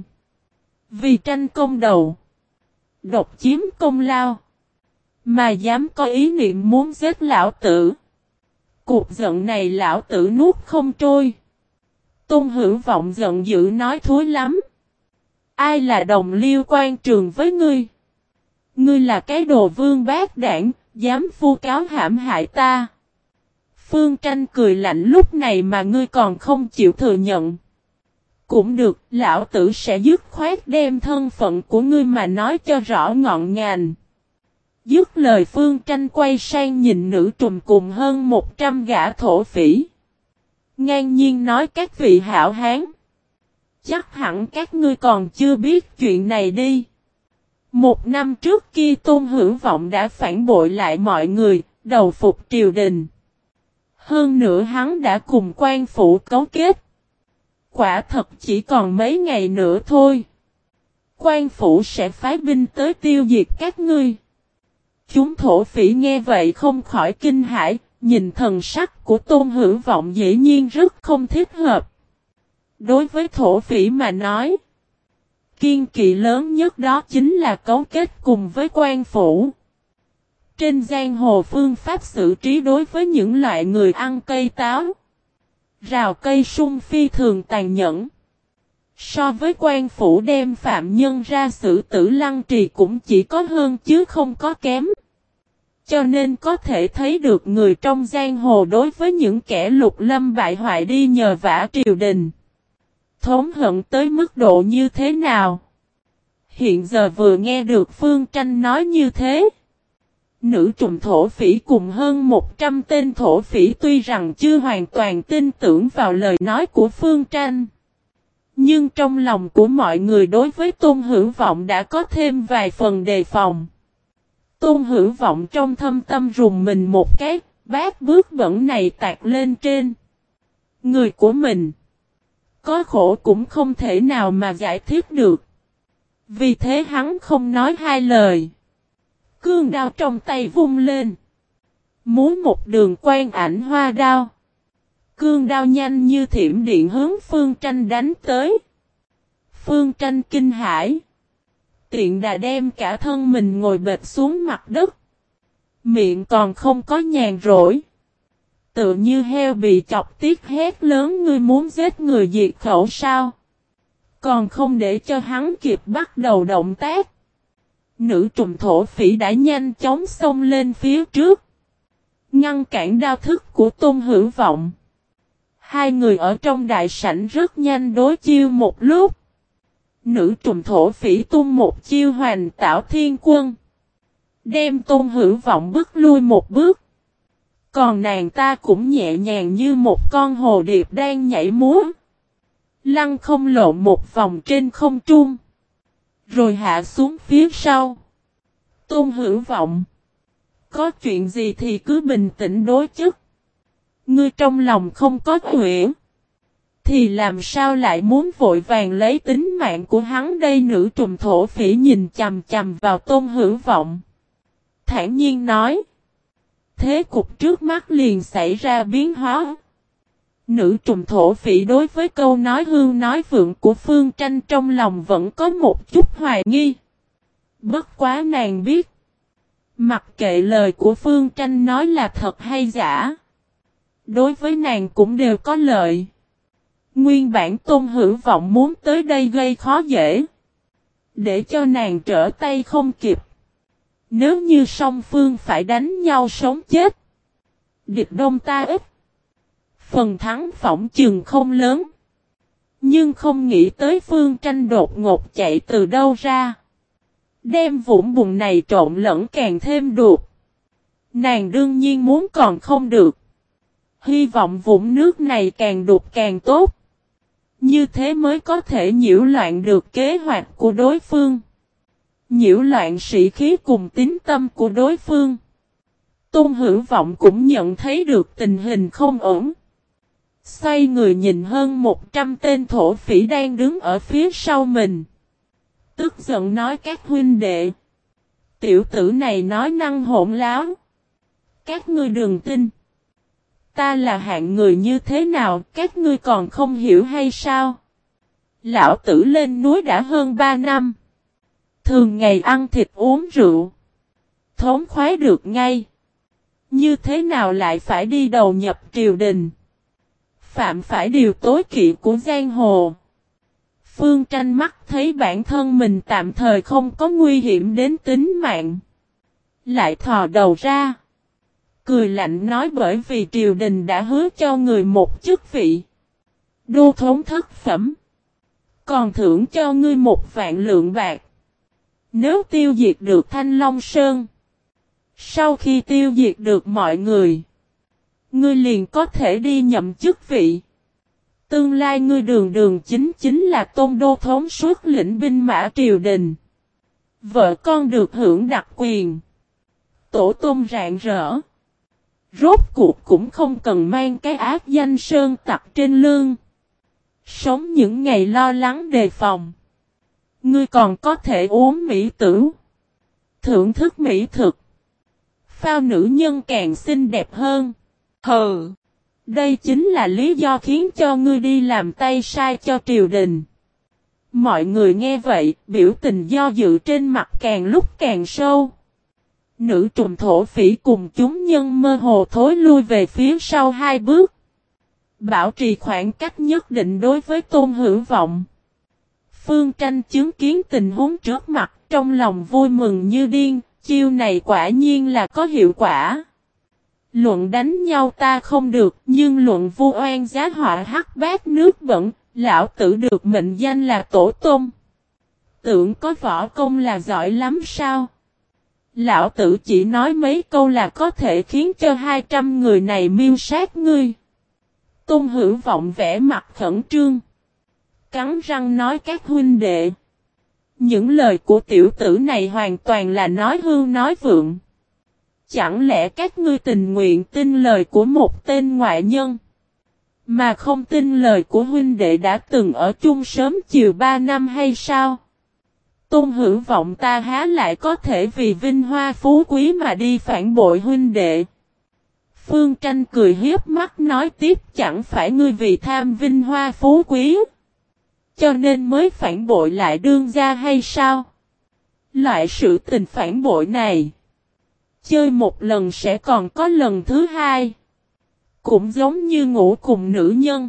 Vì tranh công đầu. Độc chiếm công lao. Mà dám có ý niệm muốn giết lão tử. Cuộc giận này lão tử nuốt không trôi. Tôn Hữu Vọng giận dữ nói thối lắm. Ai là đồng liêu quan trường với ngươi? Ngươi là cái đồ vương bát đảng, Dám vu cáo hãm hại ta. Phương Tranh cười lạnh, lúc này mà ngươi còn không chịu thừa nhận. Cũng được, lão tử sẽ dứt khoát đem thân phận của ngươi mà nói cho rõ ngọn ngành. Dứt lời Phương Tranh quay sang nhìn nữ trùm cùng hơn 100 gã thổ phỉ. Ngang nhiên nói, các vị hảo hán. Chắc hẳn các ngươi còn chưa biết chuyện này đi. 1 năm trước kia Tôn Hữu Vọng đã phản bội lại mọi người, đầu phục triều đình. Hơn nữa hắn đã cùng quan phủ cấu kết. Quả thật chỉ còn mấy ngày nữa thôi. Quan phủ sẽ phái binh tới tiêu diệt các ngươi. Chúng thổ phỉ nghe vậy không khỏi kinh hãi, nhìn thần sắc của Tôn Hữu Vọng dĩ nhiên rất không thích hợp. Đối với thổ phỉ mà nói, kiêng kỵ lớn nhất đó chính là cấu kết cùng với quan phủ. Trên giang hồ phương pháp xử trí đối với những loại người ăn cây táo, rào cây sung phi thường tàn nhẫn. So với quan phủ đem phạm nhân ra xử tử lăng trì cũng chỉ có hơn chứ không có kém. Cho nên có thể thấy được người trong giang hồ đối với những kẻ lục lâm bại hoại đi nhờ vả triều đình, thống hận tới mức độ như thế nào. Hiện giờ vừa nghe được Phương Tranh nói như thế, nữ trùm thổ phỉ cùng hơn 100 tên thổ phỉ tuy rằng chưa hoàn toàn tin tưởng vào lời nói của Phương Tranh, nhưng trong lòng của mọi người đối với Tôn Hữu Vọng đã có thêm vài phần đề phòng. Tôn Hữu Vọng trong thâm tâm rùng mình một cái, bát bước bẩn này tạt lên trên người của mình. Có khổ cũng không thể nào mà giải thích được. Vì thế hắn không nói hai lời. Cương đao trong tay vung lên. Múa một đường quang ảnh hoa đao. Cương đao nhanh như thiểm điện hướng Phương Tranh đánh tới. Phương Tranh kinh hãi. Tiện đà đem cả thân mình ngồi bệt xuống mặt đất. Miệng còn không có nhàn rỗi. Tựa như heo bị chọc tiết hét lớn, ngươi muốn giết người diệt khẩu sao? Còn không để cho hắn kịp bắt đầu động tác. Nữ trùm thổ phỉ đã nhanh chóng xông lên phía trước, ngăn cản đao thức của Tôn Hữu Vọng. Hai người ở trong đại sảnh rất nhanh đối chiêu một lúc. Nữ trùm thổ phỉ tung một chiêu Hoành Tảo Thiên Quân, đem Tôn Hữu Vọng bước lui một bước. Còn nàng ta cũng nhẹ nhàng như một con hồ điệp đang nhảy múa, lăn không lộn một vòng trên không trung, rồi hạ xuống phía sau. Tôn Hữu Vọng, có chuyện gì thì cứ bình tĩnh đối chất. Ngươi trong lòng không có huệ, thì làm sao lại muốn vội vàng lấy tính mạng của hắn đây? Nữ trùm thổ phỉ nhìn chằm chằm vào Tôn Hữu Vọng, thản nhiên nói. Thế cục trước mắt liền xảy ra biến hóa. Nữ trùm thổ phỉ đối với câu nói hương nói vượng của Phương Tranh trong lòng vẫn có một chút hoài nghi. Bất quá nàng biết, mặc kệ lời của Phương Tranh nói là thật hay giả, đối với nàng cũng đều có lợi. Nguyên bản Tôn Hữu Vọng muốn tới đây gây khó dễ, để cho nàng trở tay không kịp. Nếu như song phương phải đánh nhau sống chết, địch đông ta ít, phần thắng phỏng chừng không lớn. Nhưng không nghĩ tới Phương Tranh đột ngột chạy từ đâu ra, đem vũng bùn này trộn lẫn càng thêm đục. Nàng đương nhiên muốn còn không được, hy vọng vũng nước này càng đục càng tốt. Như thế mới có thể nhiễu loạn được kế hoạch của đối phương, nhiễu loạn sĩ khí cùng tín tâm của đối phương. Tôn Hữu Vọng cũng nhận thấy được tình hình không ổn, xoay người nhìn hơn 100 tên thổ phỉ đang đứng ở phía sau mình, tức giận nói: các huynh đệ, tiểu tử này nói năng hỗn láo, các ngươi đừng tin. Ta là hạng người như thế nào, các ngươi còn không hiểu hay sao? Lão tử lên núi đã hơn 3 năm, thường ngày ăn thịt uống rượu, thống khoái được ngay. Như thế nào lại phải đi đầu nhập triều đình, phạm phải điều tối kỵ của giang hồ? Phương Tranh mắt thấy bản thân mình tạm thời không có nguy hiểm đến tính mạng, Lại thò đầu ra. Cười lạnh nói bởi vì triều đình đã hứa cho người một chức vị. Đô thống thất phẩm. Còn thưởng cho ngươi 1.000.000 bạc. Nếu tiêu diệt được Thanh Long Sơn. Sau khi tiêu diệt được mọi người. Ngươi liền có thể đi nhậm chức vị. Tương lai ngươi đường đường chính là tôn đô thống suốt lĩnh binh mã triều đình. Vợ con được hưởng đặc quyền. Tổ tông rạng rỡ. Rốt cuộc cũng không cần mang cái ác danh sơn tặc trên lưng. Sống những ngày lo lắng đề phòng. Ngươi còn có thể uống mỹ tử. Thưởng thức mỹ thực. Phao nữ nhân càng xinh đẹp hơn. Hừ. Đây chính là lý do khiến cho ngươi đi làm tay sai cho triều đình. Mọi người nghe vậy, biểu tình do dự trên mặt càng lúc càng sâu. Nữ trùm thổ phỉ cùng chúng nhân mơ hồ thối lui về phía sau 2 bước. Bảo trì khoảng cách nhất định đối với Tôn Hữu Vọng. Phương Tranh chứng kiến tình huống trước mặt, trong lòng vui mừng như điên, chiêu này quả nhiên là có hiệu quả. Luận đánh nhau ta không được, nhưng luận vu oan giá họa hắc bát nước bẩn, lão tử được mệnh danh là tổ tông. Tưởng có võ công là giỏi lắm sao? Lão tử chỉ nói mấy câu là có thể khiến cho 200 người này miêu sát ngươi. Tôn Hữu Vọng vẻ mặt khẩn trương. Cắn răng nói các huynh đệ. Những lời của tiểu tử này hoàn toàn là nói hưu nói vượng. Chẳng lẽ các ngươi tình nguyện tin lời của một tên ngoại nhân, mà không tin lời của huynh đệ đã từng ở chung sớm chiều 3 năm hay sao? Tôn Hữu Vọng ta há lại có thể vì vinh hoa phú quý mà đi phản bội huynh đệ. Phương Tranh cười hiếp mắt nói tiếp chẳng phải ngươi vì tham vinh hoa phú quý, cho nên mới phản bội lại đương gia hay sao? Loại sự tình phản bội này, chơi một lần sẽ còn có lần thứ hai. Cũng giống như ngủ cùng nữ nhân,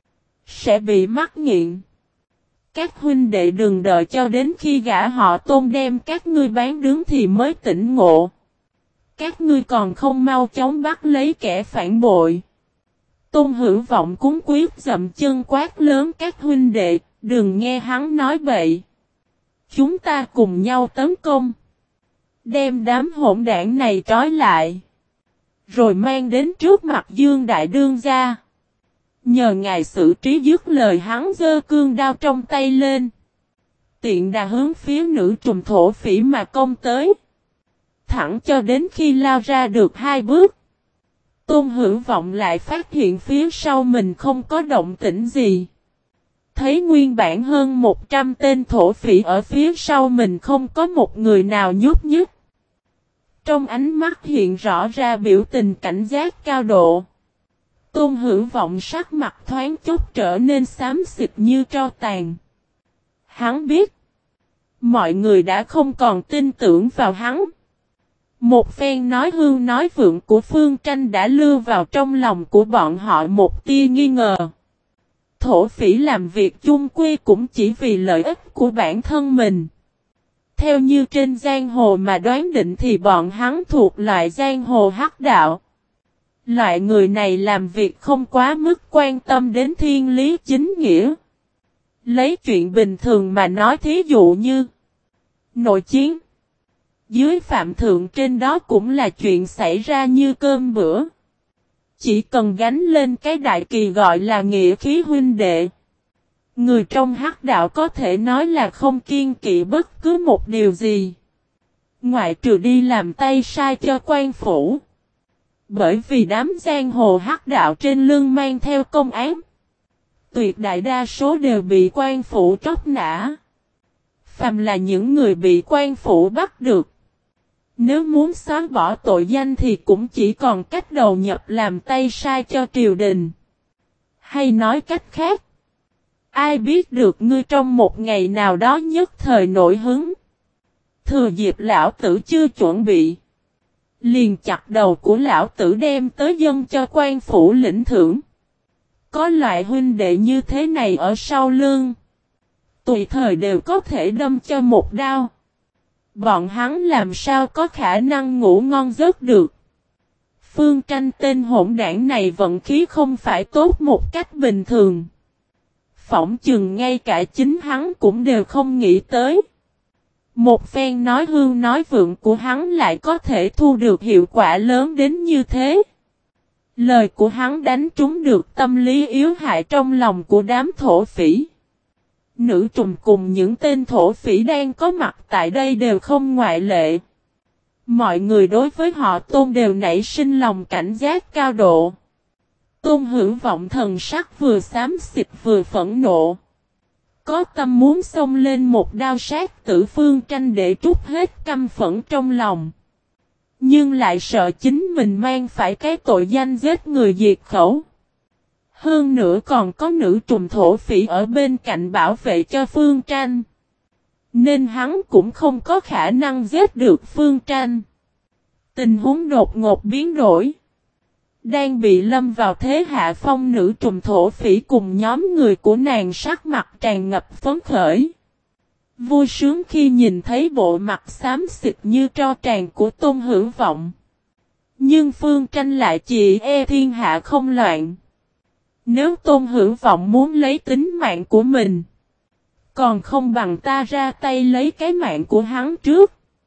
sẽ bị mắc nghiện. Các huynh đệ đừng đợi cho đến khi gã họ Tôn đem các ngươi bán đứng thì mới tỉnh ngộ. Các ngươi còn không mau chóng bắt lấy kẻ phản bội. Tôn Hữu Vọng cúng quyết dậm chân quát lớn các huynh đệ, đừng nghe hắn nói bậy. Chúng ta cùng nhau tấn công. Đem đám hỗn đảng này trói lại. Rồi mang đến trước mặt Dương Đại Đương gia. Nhờ ngài xử trí dứt lời hắn giơ cương đao trong tay lên. Tiện đà hướng phía nữ trùm thổ phỉ mà công tới. Thẳng cho đến khi lao ra được 2 bước. Tôn Hữu Vọng lại phát hiện phía sau mình không có động tĩnh gì. Thấy nguyên bản hơn 100 tên thổ phỉ ở phía sau mình không có một người nào nhúc nhích. Trong ánh mắt hiện rõ ra biểu tình cảnh giác cao độ. Tôn Hữu Vọng sắc mặt thoáng chốc trở nên xám xịt như tro tàn. Hắn biết, mọi người đã không còn tin tưởng vào hắn. Một phen nói hưu nói vượng của Phương Tranh đã lưu vào trong lòng của bọn họ một tia nghi ngờ. Thổ phỉ làm việc chung quy cũng chỉ vì lợi ích của bản thân mình. Theo như trên giang hồ mà đoán định thì bọn hắn thuộc loại giang hồ hắc đạo. Loại người này làm việc không quá mức quan tâm đến thiên lý chính nghĩa. Lấy chuyện bình thường mà nói thí dụ như nội chiến. Dưới phạm thượng trên đó cũng là chuyện xảy ra như cơm bữa. Chỉ cần gánh lên cái đại kỳ gọi là nghĩa khí huynh đệ. Người trong hắc đạo có thể nói là không kiêng kỵ bất cứ một điều gì. Ngoại trừ đi làm tay sai cho quan phủ. Bởi vì đám giang hồ hắc đạo trên lưng mang theo công án. Tuyệt đại đa số đều bị quan phủ tróc nã. Phàm là những người bị quan phủ bắt được. Nếu muốn xóa bỏ tội danh thì cũng chỉ còn cách đầu nhập làm tay sai cho triều đình. Hay nói cách khác. Ai biết được ngươi trong một ngày nào đó nhất thời nổi hứng. Thừa dịp lão tử chưa chuẩn bị. Liền chặt đầu của lão tử đem tới dân cho quan phủ lĩnh thưởng. Có loại huynh đệ như thế này ở sau lưng. Tùy thời đều có thể đâm cho một đao. Bọn hắn làm sao có khả năng ngủ ngon giấc được. Phương Tranh tên hỗn đảng này vận khí không phải tốt một cách bình thường. Phỏng chừng ngay cả chính hắn cũng đều không nghĩ tới. Một phen nói hương nói vượng của hắn lại có thể thu được hiệu quả lớn đến như thế. Lời của hắn đánh trúng được tâm lý yếu hại trong lòng của đám thổ phỉ. Nữ trùng cùng những tên thổ phỉ đang có mặt tại đây đều không ngoại lệ. Mọi người đối với họ Tôn đều nảy sinh lòng cảnh giác cao độ. Tôn Hữu Vọng thần sắc vừa xám xịt vừa phẫn nộ. Có tâm muốn xông lên một đao sát tử Phương Tranh để trút hết căm phẫn trong lòng. Nhưng lại sợ chính mình mang phải cái tội danh giết người diệt khẩu. Hơn nữa còn có nữ trùng thổ phỉ ở bên cạnh bảo vệ cho Phương Tranh. Nên hắn cũng không có khả năng giết được Phương Tranh. Tình huống đột ngột biến đổi. Đang bị lâm vào thế hạ phong, nữ trùng thổ phỉ cùng nhóm người của nàng sắc mặt tràn ngập phấn khởi. Vui sướng khi nhìn thấy bộ mặt xám xịt như tro tràn của Tôn Hữu Vọng. Nhưng Phương Tranh lại chỉ e thiên hạ không loạn. Nếu Tôn Hữu Vọng muốn lấy tính mạng của mình, còn không bằng ta ra tay lấy cái mạng của hắn trước.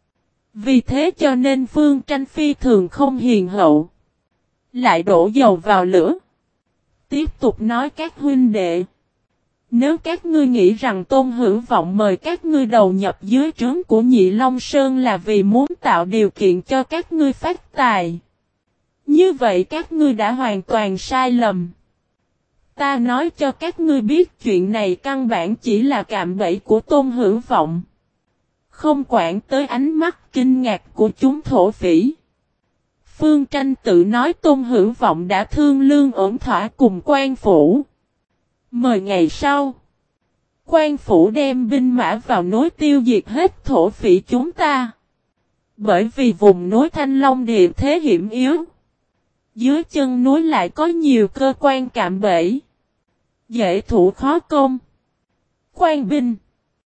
Vì thế cho nên Phương Tranh phi thường không hiền hậu. Lại đổ dầu vào lửa. Tiếp tục nói các huynh đệ. Nếu các ngươi nghĩ rằng Tôn Hữu Vọng mời các ngươi đầu nhập dưới trướng của Nhị Long Sơn là vì muốn tạo điều kiện cho các ngươi phát tài. Như vậy các ngươi đã hoàn toàn sai lầm. Ta nói cho các ngươi biết chuyện này căn bản chỉ là cạm bẫy của Tôn Hữu Vọng. Không quản tới ánh mắt kinh ngạc của chúng thổ phỉ. Phương Tranh tự nói Tôn Hữu Vọng đã thương lương ổn thỏa cùng quan phủ. 10 ngày sau, quan phủ đem binh mã vào núi tiêu diệt hết thổ phỉ chúng ta. Bởi vì vùng núi Thanh Long địa thế hiểm yếu. Dưới chân núi lại có nhiều cơ quan cạm bẫy. Dễ thủ khó công. Quan binh